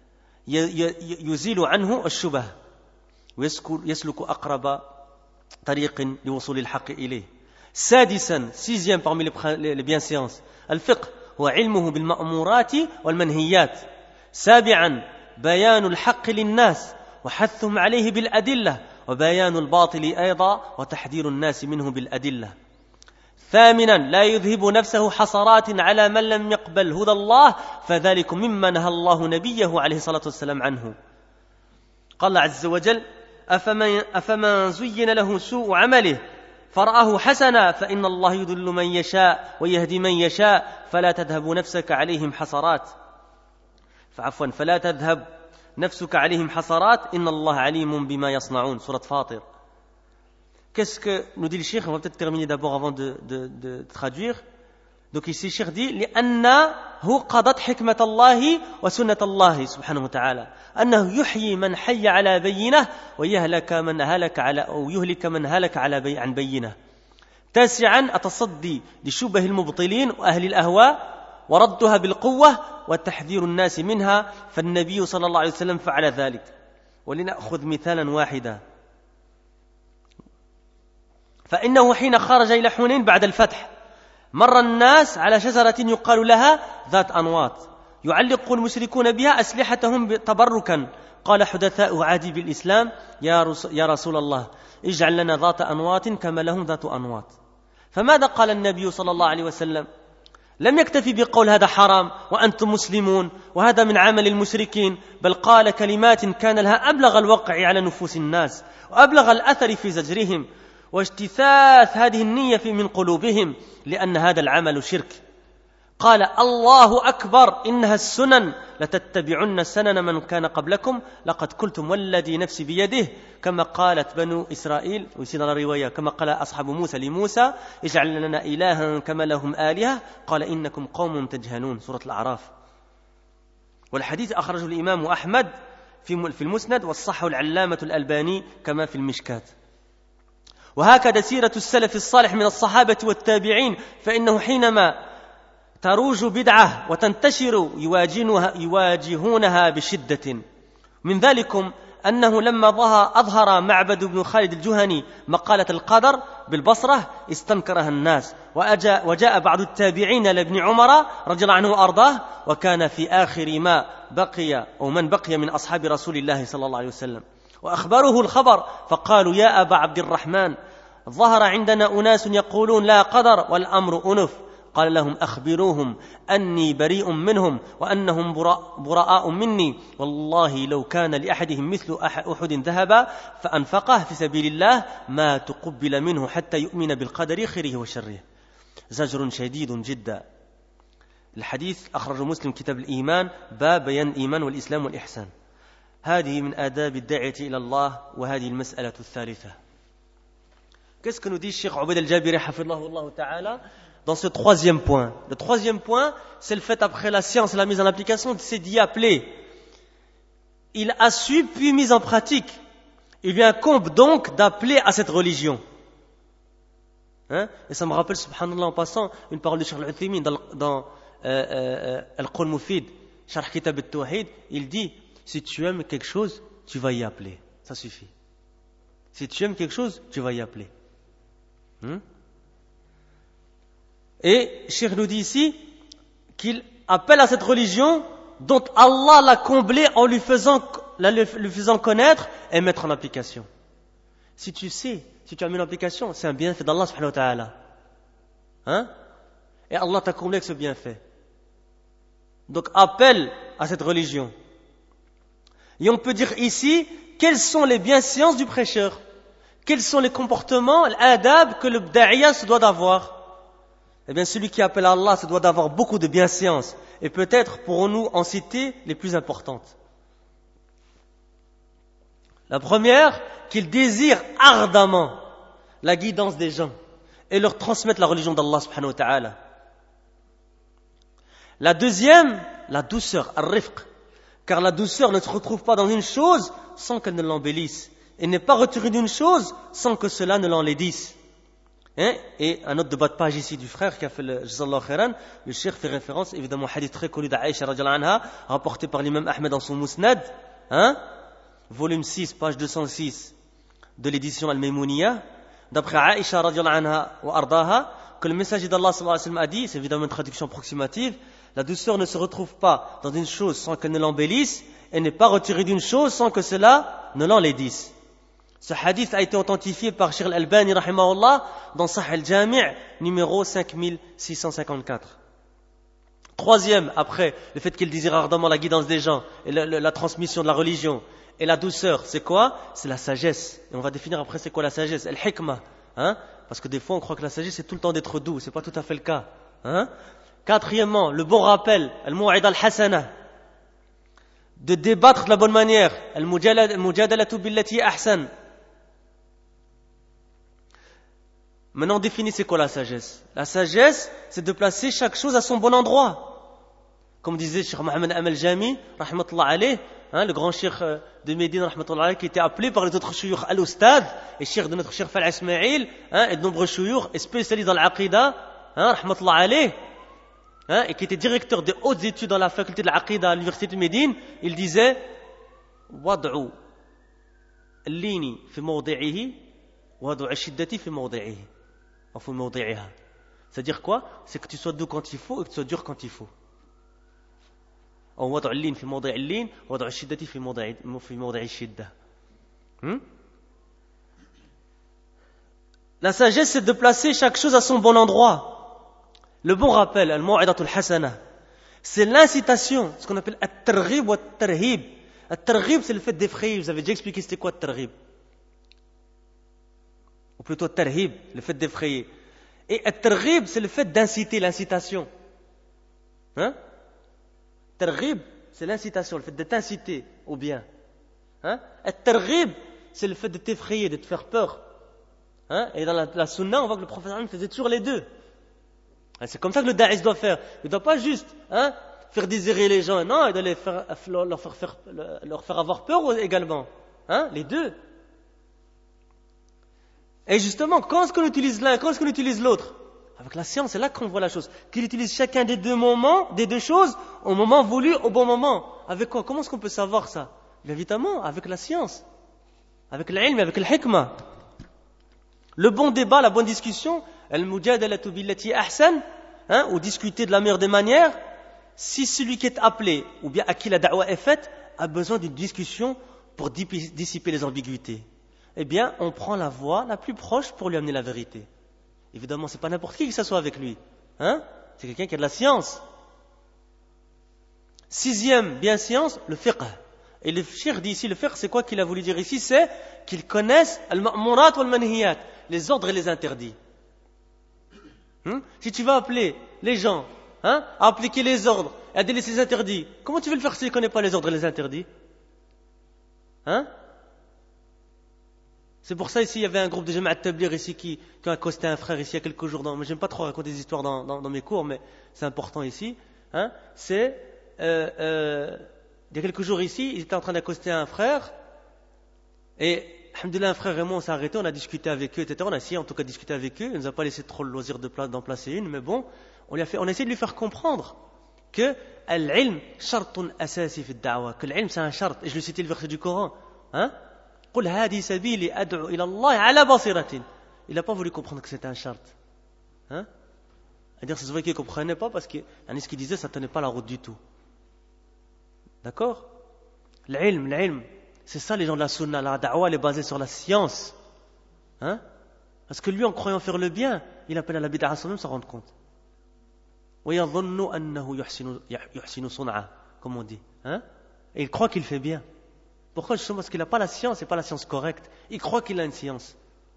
يزيل عنه الشبه ويسلك أقرب طريق لوصول الحق إليه. سادسا, sixième parmi les, les bienséances, الفقه هو علمه بالمأمورات والمنهيات. سابعا بيان الحق للناس وحثهم عليه بالأدلة وبيان الباطل أيضا وتحذير الناس منه بالأدلة. ثامنا لا يذهب نفسه حسرات على من لم يقبل هدى الله فذلك مما نهى الله نبيه عليه الصلاة والسلام عنه. قال عز وجل أفمن, أفمن زين له سوء عمله فرآه حسنا فإن الله يضل من يشاء ويهدي من يشاء فلا تذهب نفسك عليهم حسرات فعفوا فلا تذهب نفسك عليهم حسرات إن الله عليم بما يصنعون. Surat Fatir. Qu'est-ce que nous dit le cheikh? On va peut-être terminer d'abord avant de, de, de traduire. Donc ici le cheikh dit لأنه قضت حكمة الله وسنة الله سبحانه وتعالى أنه يحيي من حي على بينه ويهلك من هلك على أو يهلك من هلك على بي عن بينه. تاسعا التصدي لشبه المبطلين وأهل الأهواء وردها بالقوة وتحذير الناس منها فالنبي صلى الله عليه وسلم فعل ذلك. ولنأخذ مثالا واحدا. فإنه حين خرج إلى حنين بعد الفتح مر الناس على شجرة يقال لها ذات أنواط يعلق المشركون بها أسلحتهم تبركا. قال حدثاء عادي بالإسلام يا رسول الله اجعل لنا ذات أنواط كما لهم ذات أنواط. فماذا قال النبي صلى الله عليه وسلم؟ لم يكتفي بقول هذا حرام وأنتم مسلمون وهذا من عمل المشركين، بل قال كلمات كان لها أبلغ الوقع على نفوس الناس وأبلغ الأثر في زجرهم واجتثاث هذه النية في من قلوبهم، لأن هذا العمل شرك. قال الله أكبر إنها السنن لتتبعن سنن من كان قبلكم لقد قلتم والذي نفسي بيده، كما قالت بنو إسرائيل ويسيدنا الرواية كما قال أصحاب موسى لموسى اجعل لنا إلها كما لهم آلهة قال إنكم قوم تجهلون، سورة الأعراف. والحديث أخرجه الإمام أحمد في المسند والصحه العلامة الألباني كما في المشكات. وهكذا سيرة السلف الصالح من الصحابة والتابعين، فإنه حينما تروج بدعة وتنتشر يواجهونها, يواجهونها بشدة. من ذلكم أنه لما أظهر معبد بن خالد الجهني مقالة القدر بالبصرة استنكرها الناس، وجاء بعض التابعين لابن عمر رضي الله عنه وأرضاه وكان في آخر ما بقي أو من بقي من أصحاب رسول الله صلى الله عليه وسلم، وأخبره الخبر فقالوا يا أبا عبد الرحمن ظهر عندنا أناس يقولون لا قدر والأمر أنف. قال لهم أخبروهم أني بريء منهم وأنهم براء مني، والله لو كان لأحدهم مثل أحد ذهبا فأنفقه في سبيل الله ما تقبل منه حتى يؤمن بالقدر خيره وشره. زجر شديد جدا. الحديث أخرج مسلم كتاب الإيمان باب بيان الإيمان والإسلام والإحسان. هذه من آداب الداعية إلى الله. وهذه المسألة الثالثة. Qu'est-ce que nous dit Cheikh Obaid al-Jabiri hafidhahullah Allah ta'ala dans ce troisième point? Le troisième point, c'est le fait après la science et la mise en application, c'est d'y appeler. Il a su puis mis en pratique. Il lui incombe donc d'appeler à cette religion. Hein? Et ça me rappelle, subhanallah, en passant, une parole de Cheikh al-Uthaymin dans, dans euh, euh, Al-Qawl Mufid, Sharh Kitab al-Tawhid. Il dit, si tu aimes quelque chose, tu vas y appeler. Ça suffit. Si tu aimes quelque chose, tu vas y appeler. Hein? Et Cheikh nous dit ici qu'il appelle à cette religion dont Allah l'a comblé en lui faisant, lui faisant connaître et mettre en application. Si tu sais, si tu as mis en application, c'est un bienfait d'Allah subhanahu wa ta'ala. Hein? Et Allah t'a comblé avec ce bienfait. Donc appelle à cette religion. Et on peut dire ici, quelles sont les bienséances du prêcheur? Quels sont les comportements, l'adab que le da'iya se doit d'avoir? Eh bien, celui qui appelle à Allah se doit d'avoir beaucoup de bienséances. Et peut-être pourrons-nous en citer les plus importantes. La première, qu'il désire ardemment la guidance des gens et leur transmettre la religion d'Allah subhanahu wa ta'ala. La deuxième, la douceur, ar-rifq. Car la douceur ne se retrouve pas dans une chose sans qu'elle ne l'embellisse. Et n'est pas retirée d'une chose sans que cela ne l'enlaidisse. Hein? Et un autre de bas de page ici du frère qui a fait le Jazallahu Khairan, le cheikh fait référence évidemment au hadith très connu d'Aïcha radhiyallahu anha, rapporté par l'imam Ahmed dans son Musnad, hein? Volume six, page deux cent six de l'édition Al-Maymouniya, d'après Aïcha radhiyallahu anha wa ardaha, que le messager d'Allah sallallahu alayhi wa sallam a dit, c'est évidemment une traduction approximative, la douceur ne se retrouve pas dans une chose sans qu'elle ne l'embellisse, et n'est pas retirée d'une chose sans que cela ne l'enlaidisse. Ce hadith a été authentifié par Cheikh Al-Albani rahimahullah dans Sahih al-Jami' numéro cinq mille six cent cinquante-quatre. Troisième, après le fait qu'il désire ardemment la guidance des gens et la, la, la transmission de la religion et la douceur, c'est quoi? C'est la sagesse. Et on va définir après c'est quoi la sagesse, al-hikmah, hein? Parce que des fois on croit que la sagesse c'est tout le temps d'être doux, c'est pas tout à fait le cas, hein? Quatrièmement, le bon rappel, al-mu'ida al-hasana, de débattre de la bonne manière, al-mujadalatu billati ahsan. Maintenant, on définit c'est quoi la sagesse. La sagesse, c'est de placer chaque chose à son bon endroit. Comme disait Cheikh Mohamed Amal Jami, rahmatullah alayh, hein, le grand cheikh de Médine, rahmatullah alayh, qui était appelé par les autres chouyours al-Ustad, et cheikh de notre cheikh Fal Ismail, hein, et de nombreux chouyours, et spécialistes dans l'Aqida, hein, rahmatullah alayh, hein, et qui était directeur des hautes études dans la faculté de l'Aqida à l'université de Médine. Il disait, Wad'u al-lini fi mawdi'ihi وضع الشدة في موضعه أو في موضعها. C'est-à-dire quoi? C'est que tu sois doux quand il faut et que tu sois dur quand il faut. أو وضع اللين في موضع اللين وضع الشدة في موضع في موضع الشدة. Hmm? La sagesse, c'est de placer chaque chose à son bon endroit. Le bon rappel, al-maw'idatul hasana, c'est l'incitation, ce qu'on appelle at-targhib ou at-tarhib. At-targhib, c'est le fait d'effrayer. Vous avez déjà expliqué c'était quoi at-targhib? Ou plutôt at-tarhib, le fait d'effrayer. Et at-targhib, c'est le fait d'inciter, l'incitation. Hein? Targhib, c'est l'incitation, le fait de t'inciter au bien. Hein? At-targhib, c'est le fait de t'effrayer, de te faire peur. Hein? Et dans la, la sunna, on voit que le prophète faisait toujours les deux. Et c'est comme ça que le da'ish doit faire. Il ne doit pas juste hein, faire désirer les gens. Non, il doit les faire, leur, faire, faire, leur faire avoir peur également. Hein? Les deux. Et justement, quand est-ce qu'on utilise l'un, quand est-ce qu'on utilise l'autre? Avec la science, c'est là qu'on voit la chose. Qu'il utilise chacun des deux moments, des deux choses, au moment voulu, au bon moment. Avec quoi? Comment est-ce qu'on peut savoir ça? Bien évidemment, avec la science. Avec l'ilm, avec le hikmah. Le bon débat, la bonne discussion, al-mujadalatu billati ahsan, hein, ou discuter de la meilleure des manières, si celui qui est appelé, ou bien à qui la da'wa est faite, a besoin d'une discussion pour dissiper les ambiguïtés, eh bien, on prend la voie la plus proche pour lui amener la vérité. Évidemment, c'est pas n'importe qui qui s'assoit avec lui, hein, c'est quelqu'un qui a de la science. Sixième, bien science, le fiqh. Et le cheikh dit ici, le fiqh, c'est quoi qu'il a voulu dire ici? C'est qu'ils connaissent al-ma'murat wal-manhiyat, les ordres et les interdits. Hum? Si tu vas appeler les gens hein, à appliquer les ordres et à délaisser les interdits, comment tu veux le faire s'il ne connaît pas les ordres et les interdits? Hein? C'est pour ça ici, il y avait un groupe de Jama'at Tabligh ici qui, qui a accosté un frère ici il y a quelques jours. Dans, mais j'aime pas trop raconter des histoires dans, dans, dans mes cours, mais c'est important ici. Hein? C'est... Euh, euh, il y a quelques jours ici, ils étaient en train d'accoster un frère, et, alhamdoulilah, un frère et moi, on s'est arrêtés, on a discuté avec eux, et cetera. On a essayé en tout cas de discuter avec eux, il ne nous a pas laissé trop le loisir de pla- d'en placer une, mais bon, on, lui a fait, on a essayé de lui faire comprendre que al-ilm shartun asasi fi ad-da'wa, que l'ilm c'est un shart, et je lui citais le verset du Coran, hein? Qul hadi sabili ad'u ila Allah ala basiratin. Il n'a pas voulu comprendre que c'était un shart. Hein? C'est-à-dire, c'est vrai qu'il ne comprenait pas parce que ce qu'il disait, ça ne tenait pas la route du tout. D'accord? L'ilm, l'ilm, c'est ça les gens de la sunna, la da'wa elle est basée sur la science. Hein? Parce que lui, en croyant faire le bien, il appelle à la bid'a sans même s'en rendre compte. وَيَظُنُّ أَنَّهُ يُحْسِنُ صُنْعَهُ, comme on dit. Hein? Et il croit qu'il fait bien. Pourquoi? Justement parce qu'il n'a pas la science, et pas la science correcte. Il croit qu'il a une science.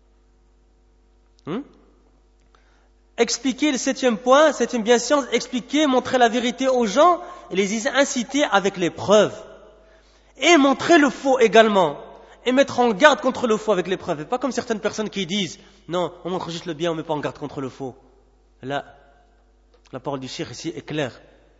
Hum? Expliquer le septième point, septième bien science, expliquer, montrer la vérité aux gens et les inciter avec les preuves. Et montrer le faux également. Et mettre en garde contre le faux avec les preuves. Et pas comme certaines personnes qui disent, non, on montre juste le bien, on ne met pas en garde contre le faux. Là, la parole du cheikh ici est claire.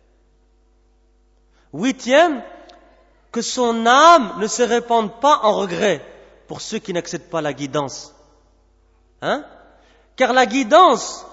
Huitième, que son âme ne se répande pas en regret pour ceux qui n'acceptent pas la guidance. Hein? Car la guidance,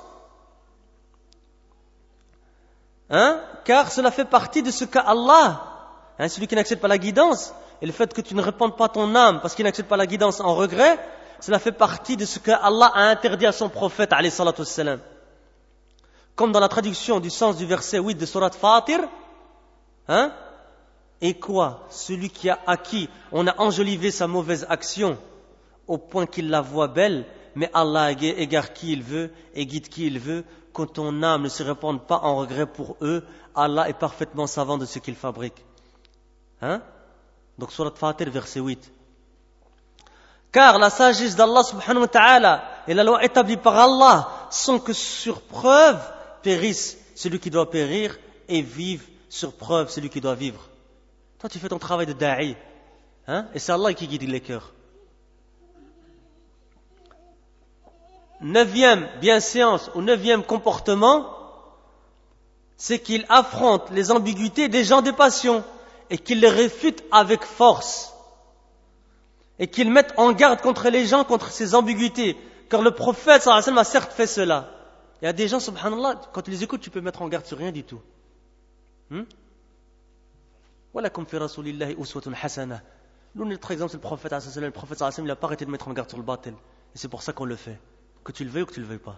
hein? Car cela fait partie de ce qu'Allah, hein, celui qui n'accepte pas la guidance, et le fait que tu ne répandes pas ton âme parce qu'il n'accepte pas la guidance en regret, cela fait partie de ce qu'Allah a interdit à son prophète, alayhi salatu wassalam. Comme dans la traduction du sens du verset huit de Surat Fatir, hein? Et quoi? Celui qui a acquis, on a enjolivé sa mauvaise action au point qu'il la voit belle, mais Allah égare qui il veut et guide qui il veut. Que ton âme ne se répande pas en regret pour eux, Allah est parfaitement savant de ce qu'il fabrique. Hein? Donc Surat Fatir, verset huit. Car la sagesse d'Allah subhanahu wa ta'ala et la loi établie par Allah sont que sur preuve périsse celui qui doit périr et vive sur preuve celui qui doit vivre. Toi, tu fais ton travail de da'i, hein? Et c'est Allah qui guide les cœurs. Neuvième bienséance ou neuvième comportement, c'est qu'il affronte les ambiguïtés des gens des passions et qu'il les réfute avec force. Et qu'il mette en garde contre les gens, contre ces ambiguïtés. Car le prophète, sallallahu alayhi wa sallam, a certes fait cela. Il y a des gens, subhanallah, quand tu les écoutes, tu peux mettre en garde sur rien du tout. Hmm? Walakum fi rasulillahi uswatun hasana. Nous, notre exemple, c'est le prophète, le prophète, il n'a pas arrêté de mettre en garde sur le batil. Et c'est pour ça qu'on le fait. Que tu le veuilles ou que tu le veuilles pas.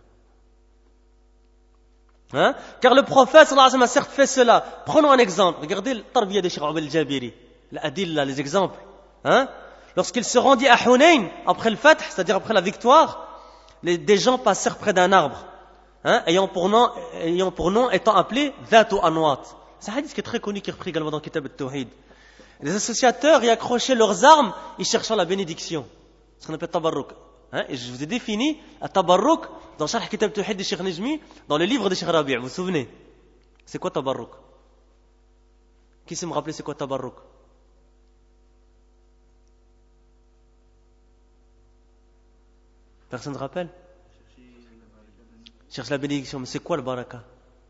Hein? Car le prophète sallallahu alayhi wa sallam a certes fait cela. Prenons un exemple. Regardez le tarbiya de Cheikh Abdel Jabiri. L'adilla, les exemples. Hein? Lorsqu'il se rendit à Hunayn, après le Fath, c'est-à-dire après la victoire, les, des gens passèrent près d'un arbre. Hein? Ayant, pour nom, ayant pour nom étant appelé Dhatu Anwat. C'est un hadith qui est très connu, qui est repris également dans Kitab al-Tawhid. Les associateurs y accrochaient leurs armes, ils cherchaient la bénédiction. Ce qu'on appelle tabarruk. Hein? Et je vous ai défini à tabarruk dans Sharh Kitab al-Tawhid de Cheikh Najmi, dans le livre de Cheikh Rabi'. Vous vous souvenez? C'est quoi tabarruk? Qui sait me rappeler c'est quoi tabarruk? Personne ne se rappelle? Cherche la bénédiction, mais c'est quoi le baraka?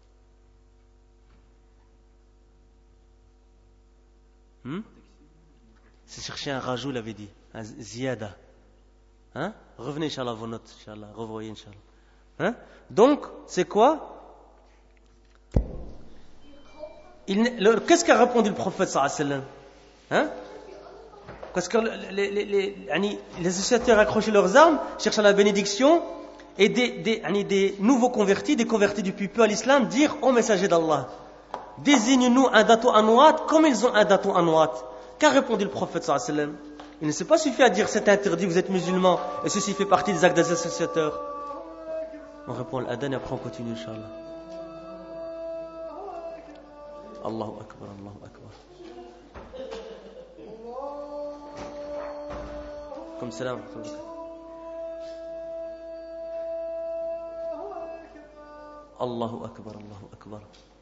Hmm? C'est chercher un rajout, il avait dit, un ziyada. Hein? Revenez, Inch'Allah, vos notes, Inch'Allah, revoyez, Inch'Allah. Hein? Donc, c'est quoi? Il, le, qu'est-ce qu'a répondu le prophète sallallahu alayhi wa sallam? Hein? Parce que les, les, les, les, les associateurs accrochaient leurs armes, cherchant la bénédiction, et des, des, des nouveaux convertis, des convertis depuis peu à l'islam, dire au messager d'Allah, désigne-nous un dato anouat comme ils ont un dato anouat. Qu'a répondu le prophète sallallahu alayhi wa sallam? Il ne s'est pas suffi à dire c'est interdit, vous êtes musulman, et ceci fait partie des actes des associateurs. On répond l'adhan et après on continue, Inch'Allah. Allahu Akbar, Allahu Akbar. Comme salam. Allahu Akbar, Allahu Akbar.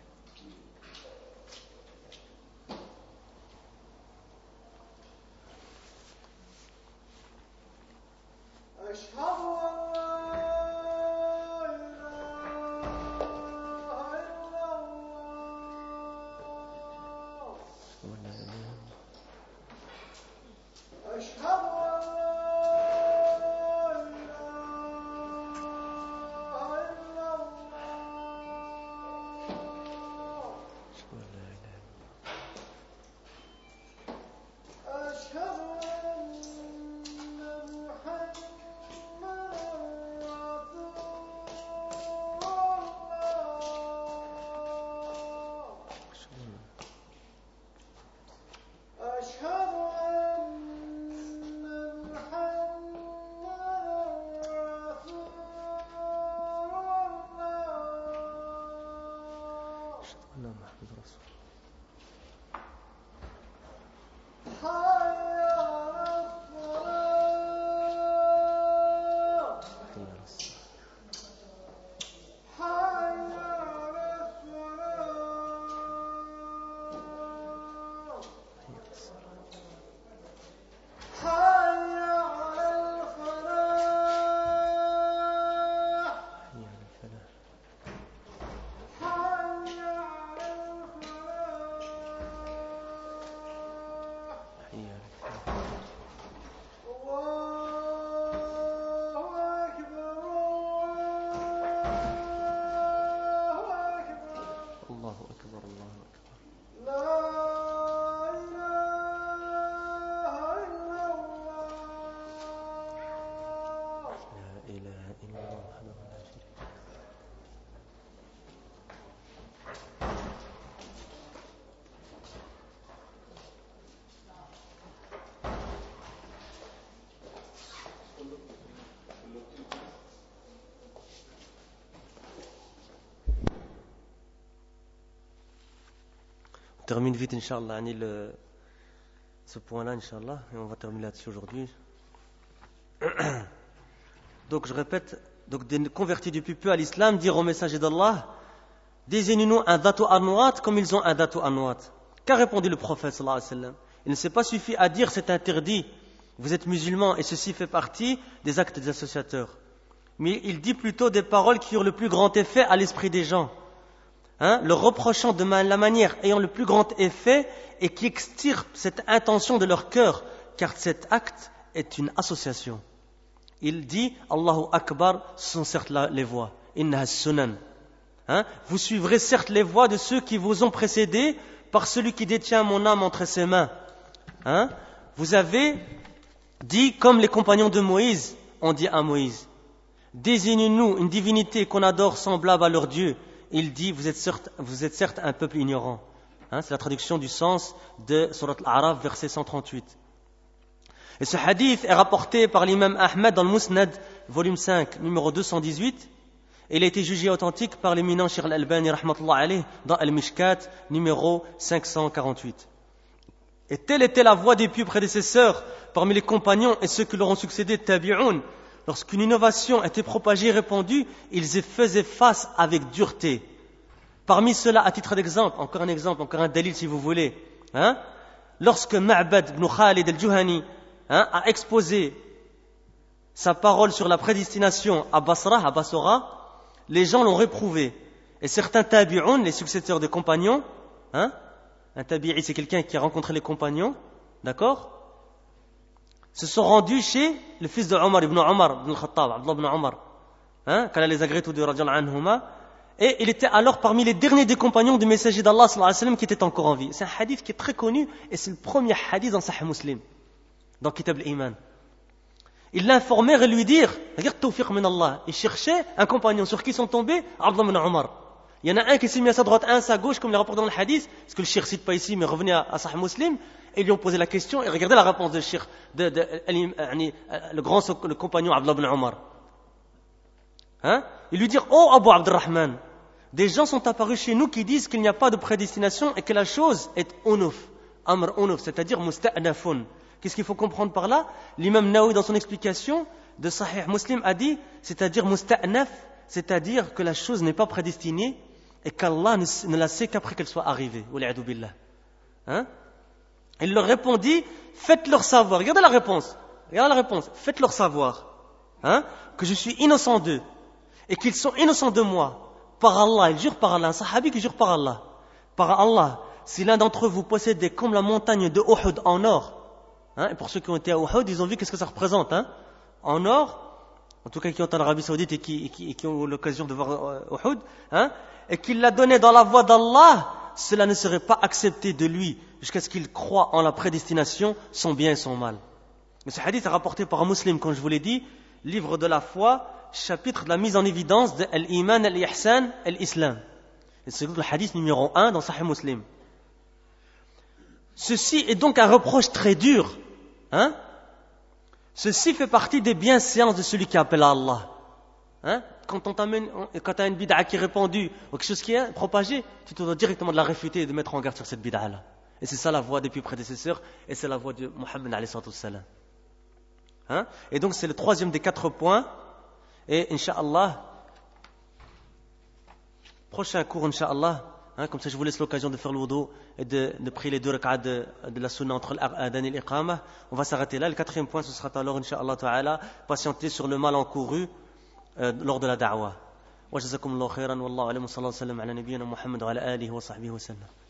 On termine vite, Inch'Allah, le, ce point-là, Inch'Allah, et on va terminer là-dessus aujourd'hui. Donc, je répète, donc des convertis depuis peu à l'islam dire au messager d'Allah, désignez-nous un dato anouat comme ils ont un dato anouat. Qu'a répondu le prophète sallallahu alayhi wa sallam? Il ne s'est pas suffi à dire c'est interdit, vous êtes musulman et ceci fait partie des actes des associateurs. Mais il dit plutôt des paroles qui ont le plus grand effet à l'esprit des gens. Hein, le reprochant de la manière ayant le plus grand effet et qui extirpe cette intention de leur cœur, car cet acte est une association. Il dit Allahu Akbar, ce sont certes les voies. Inna sunan. Hein, vous suivrez certes les voies de ceux qui vous ont précédés par celui qui détient mon âme entre ses mains. Hein, vous avez dit comme les compagnons de Moïse ont dit à Moïse, désigne-nous une divinité qu'on adore semblable à leur Dieu. Il dit, vous êtes certes, vous êtes certes un peuple ignorant. Hein, c'est la traduction du sens de Surat Al-A'raf, verset cent trente-huit. Et ce hadith est rapporté par l'imam Ahmed dans le Musnad, volume cinq, numéro deux cent dix-huit. Et il a été jugé authentique par l'éminent Cheikh Al-Albani, rahmatullah alayh, dans Al-Mishkat, numéro cinq cent quarante-huit. Et telle était la voie des pieux prédécesseurs parmi les compagnons et ceux qui leur ont succédé, tabi'un. Lorsqu'une innovation était propagée et répandue, ils y faisaient face avec dureté. Parmi ceux-là, à titre d'exemple, encore un exemple, encore un dalil si vous voulez, hein, lorsque Ma'bad ibn Khalid al-Juhani hein, a exposé sa parole sur la prédestination à Basra, à Bassora, les gens l'ont réprouvé. Et certains tabi'un, les successeurs des compagnons, hein, un tabi'i c'est quelqu'un qui a rencontré les compagnons, d'accord, se sont rendus chez le fils de Omar ibn Omar ibn al-Khattab, Abdullah ibn Omar, hein, quand les agrès tous deux radiyallahu anhuma, et il était alors parmi les derniers des compagnons du messager d'Allah sallallahu alayhi wa sallam qui était encore en vie. C'est un hadith qui est très connu et c'est le premier hadith dans Sahih Muslim, dans Kitab al-Iman. Ils l'informèrent et lui dirent, regarde tawfiq min Allah, ils cherchaient un compagnon sur qui sont tombés Abdullah ibn Omar. Il y en a un qui s'est mis à sa droite, un à sa gauche, comme les rapports dans le hadith, parce que le shir cite pas ici, mais revenez à, à Sahih Muslim, et ils lui ont posé la question, et regardez la réponse de shir, de, de, de, le grand le compagnon Abdullah ibn Omar. Hein? Ils lui dirent, oh Abu Abdurrahman, des gens sont apparus chez nous qui disent qu'il n'y a pas de prédestination et que la chose est unuf, amr unuf, c'est-à-dire musta'nafun. Qu'est-ce qu'il faut comprendre par là? L'imam Nawawi, dans son explication de Sahih Muslim, a dit, c'est-à-dire musta'naf, c'est-à-dire que la chose n'est pas prédestinée et qu'Allah ne, ne la sait qu'après qu'elle soit arrivée. Hein? Il leur répondit, faites-leur savoir. Regardez la réponse. Regardez la réponse. Faites-leur savoir hein, que je suis innocent d'eux et qu'ils sont innocents de moi. Par Allah, il jure par Allah. Un sahabi qui jure par Allah. Par Allah, si l'un d'entre vous possédait comme la montagne de Uhud en or, hein, et pour ceux qui ont été à Uhud, ils ont vu qu'est-ce que ça représente. Hein, en or, en tout cas qui ont été en Arabie Saoudite et qui, et qui, et qui ont eu l'occasion de voir euh, Uhud, hein, et qu'il l'a donné dans la voie d'Allah, cela ne serait pas accepté de lui jusqu'à ce qu'il croie en la prédestination, son bien et son mal. Mais ce hadith est rapporté par un musulman, comme je vous l'ai dit, livre de la foi, chapitre de la mise en évidence de Al-Iman, Al-Ihsan, Al-Islam. Et c'est le hadith numéro un dans Sahih Muslim. Ceci est donc un reproche très dur. Hein? Ceci fait partie des bienséances de celui qui appelle à Allah. Hein? Quand on t'amène, quand tu as une bid'a qui est répandue, ou quelque chose qui est propagé, tu te dois directement de la réfuter et de mettre en garde sur cette bid'a-là. Et c'est ça la voie des plus prédécesseurs, et c'est la voie de Muhammad alayhi salam. Hein? Et donc c'est le troisième des quatre points, et Inch'Allah, prochain cours Inch'Allah, hein, comme ça je vous laisse l'occasion de faire le wudu et de, de prier les deux rak'at de, de la sunna entre l'adhan et l'iqama. On va s'arrêter là. Le quatrième point, ce sera alors Inch'Allah ta'ala, patienter sur le mal encouru euh, lors de la da'wa. Wa jazakumullahu khairan wallahu alam wa sallallahu alayhi wa sallam ala nabiyyina Muhammad wa ala alihi wa sahbihi wa sallam.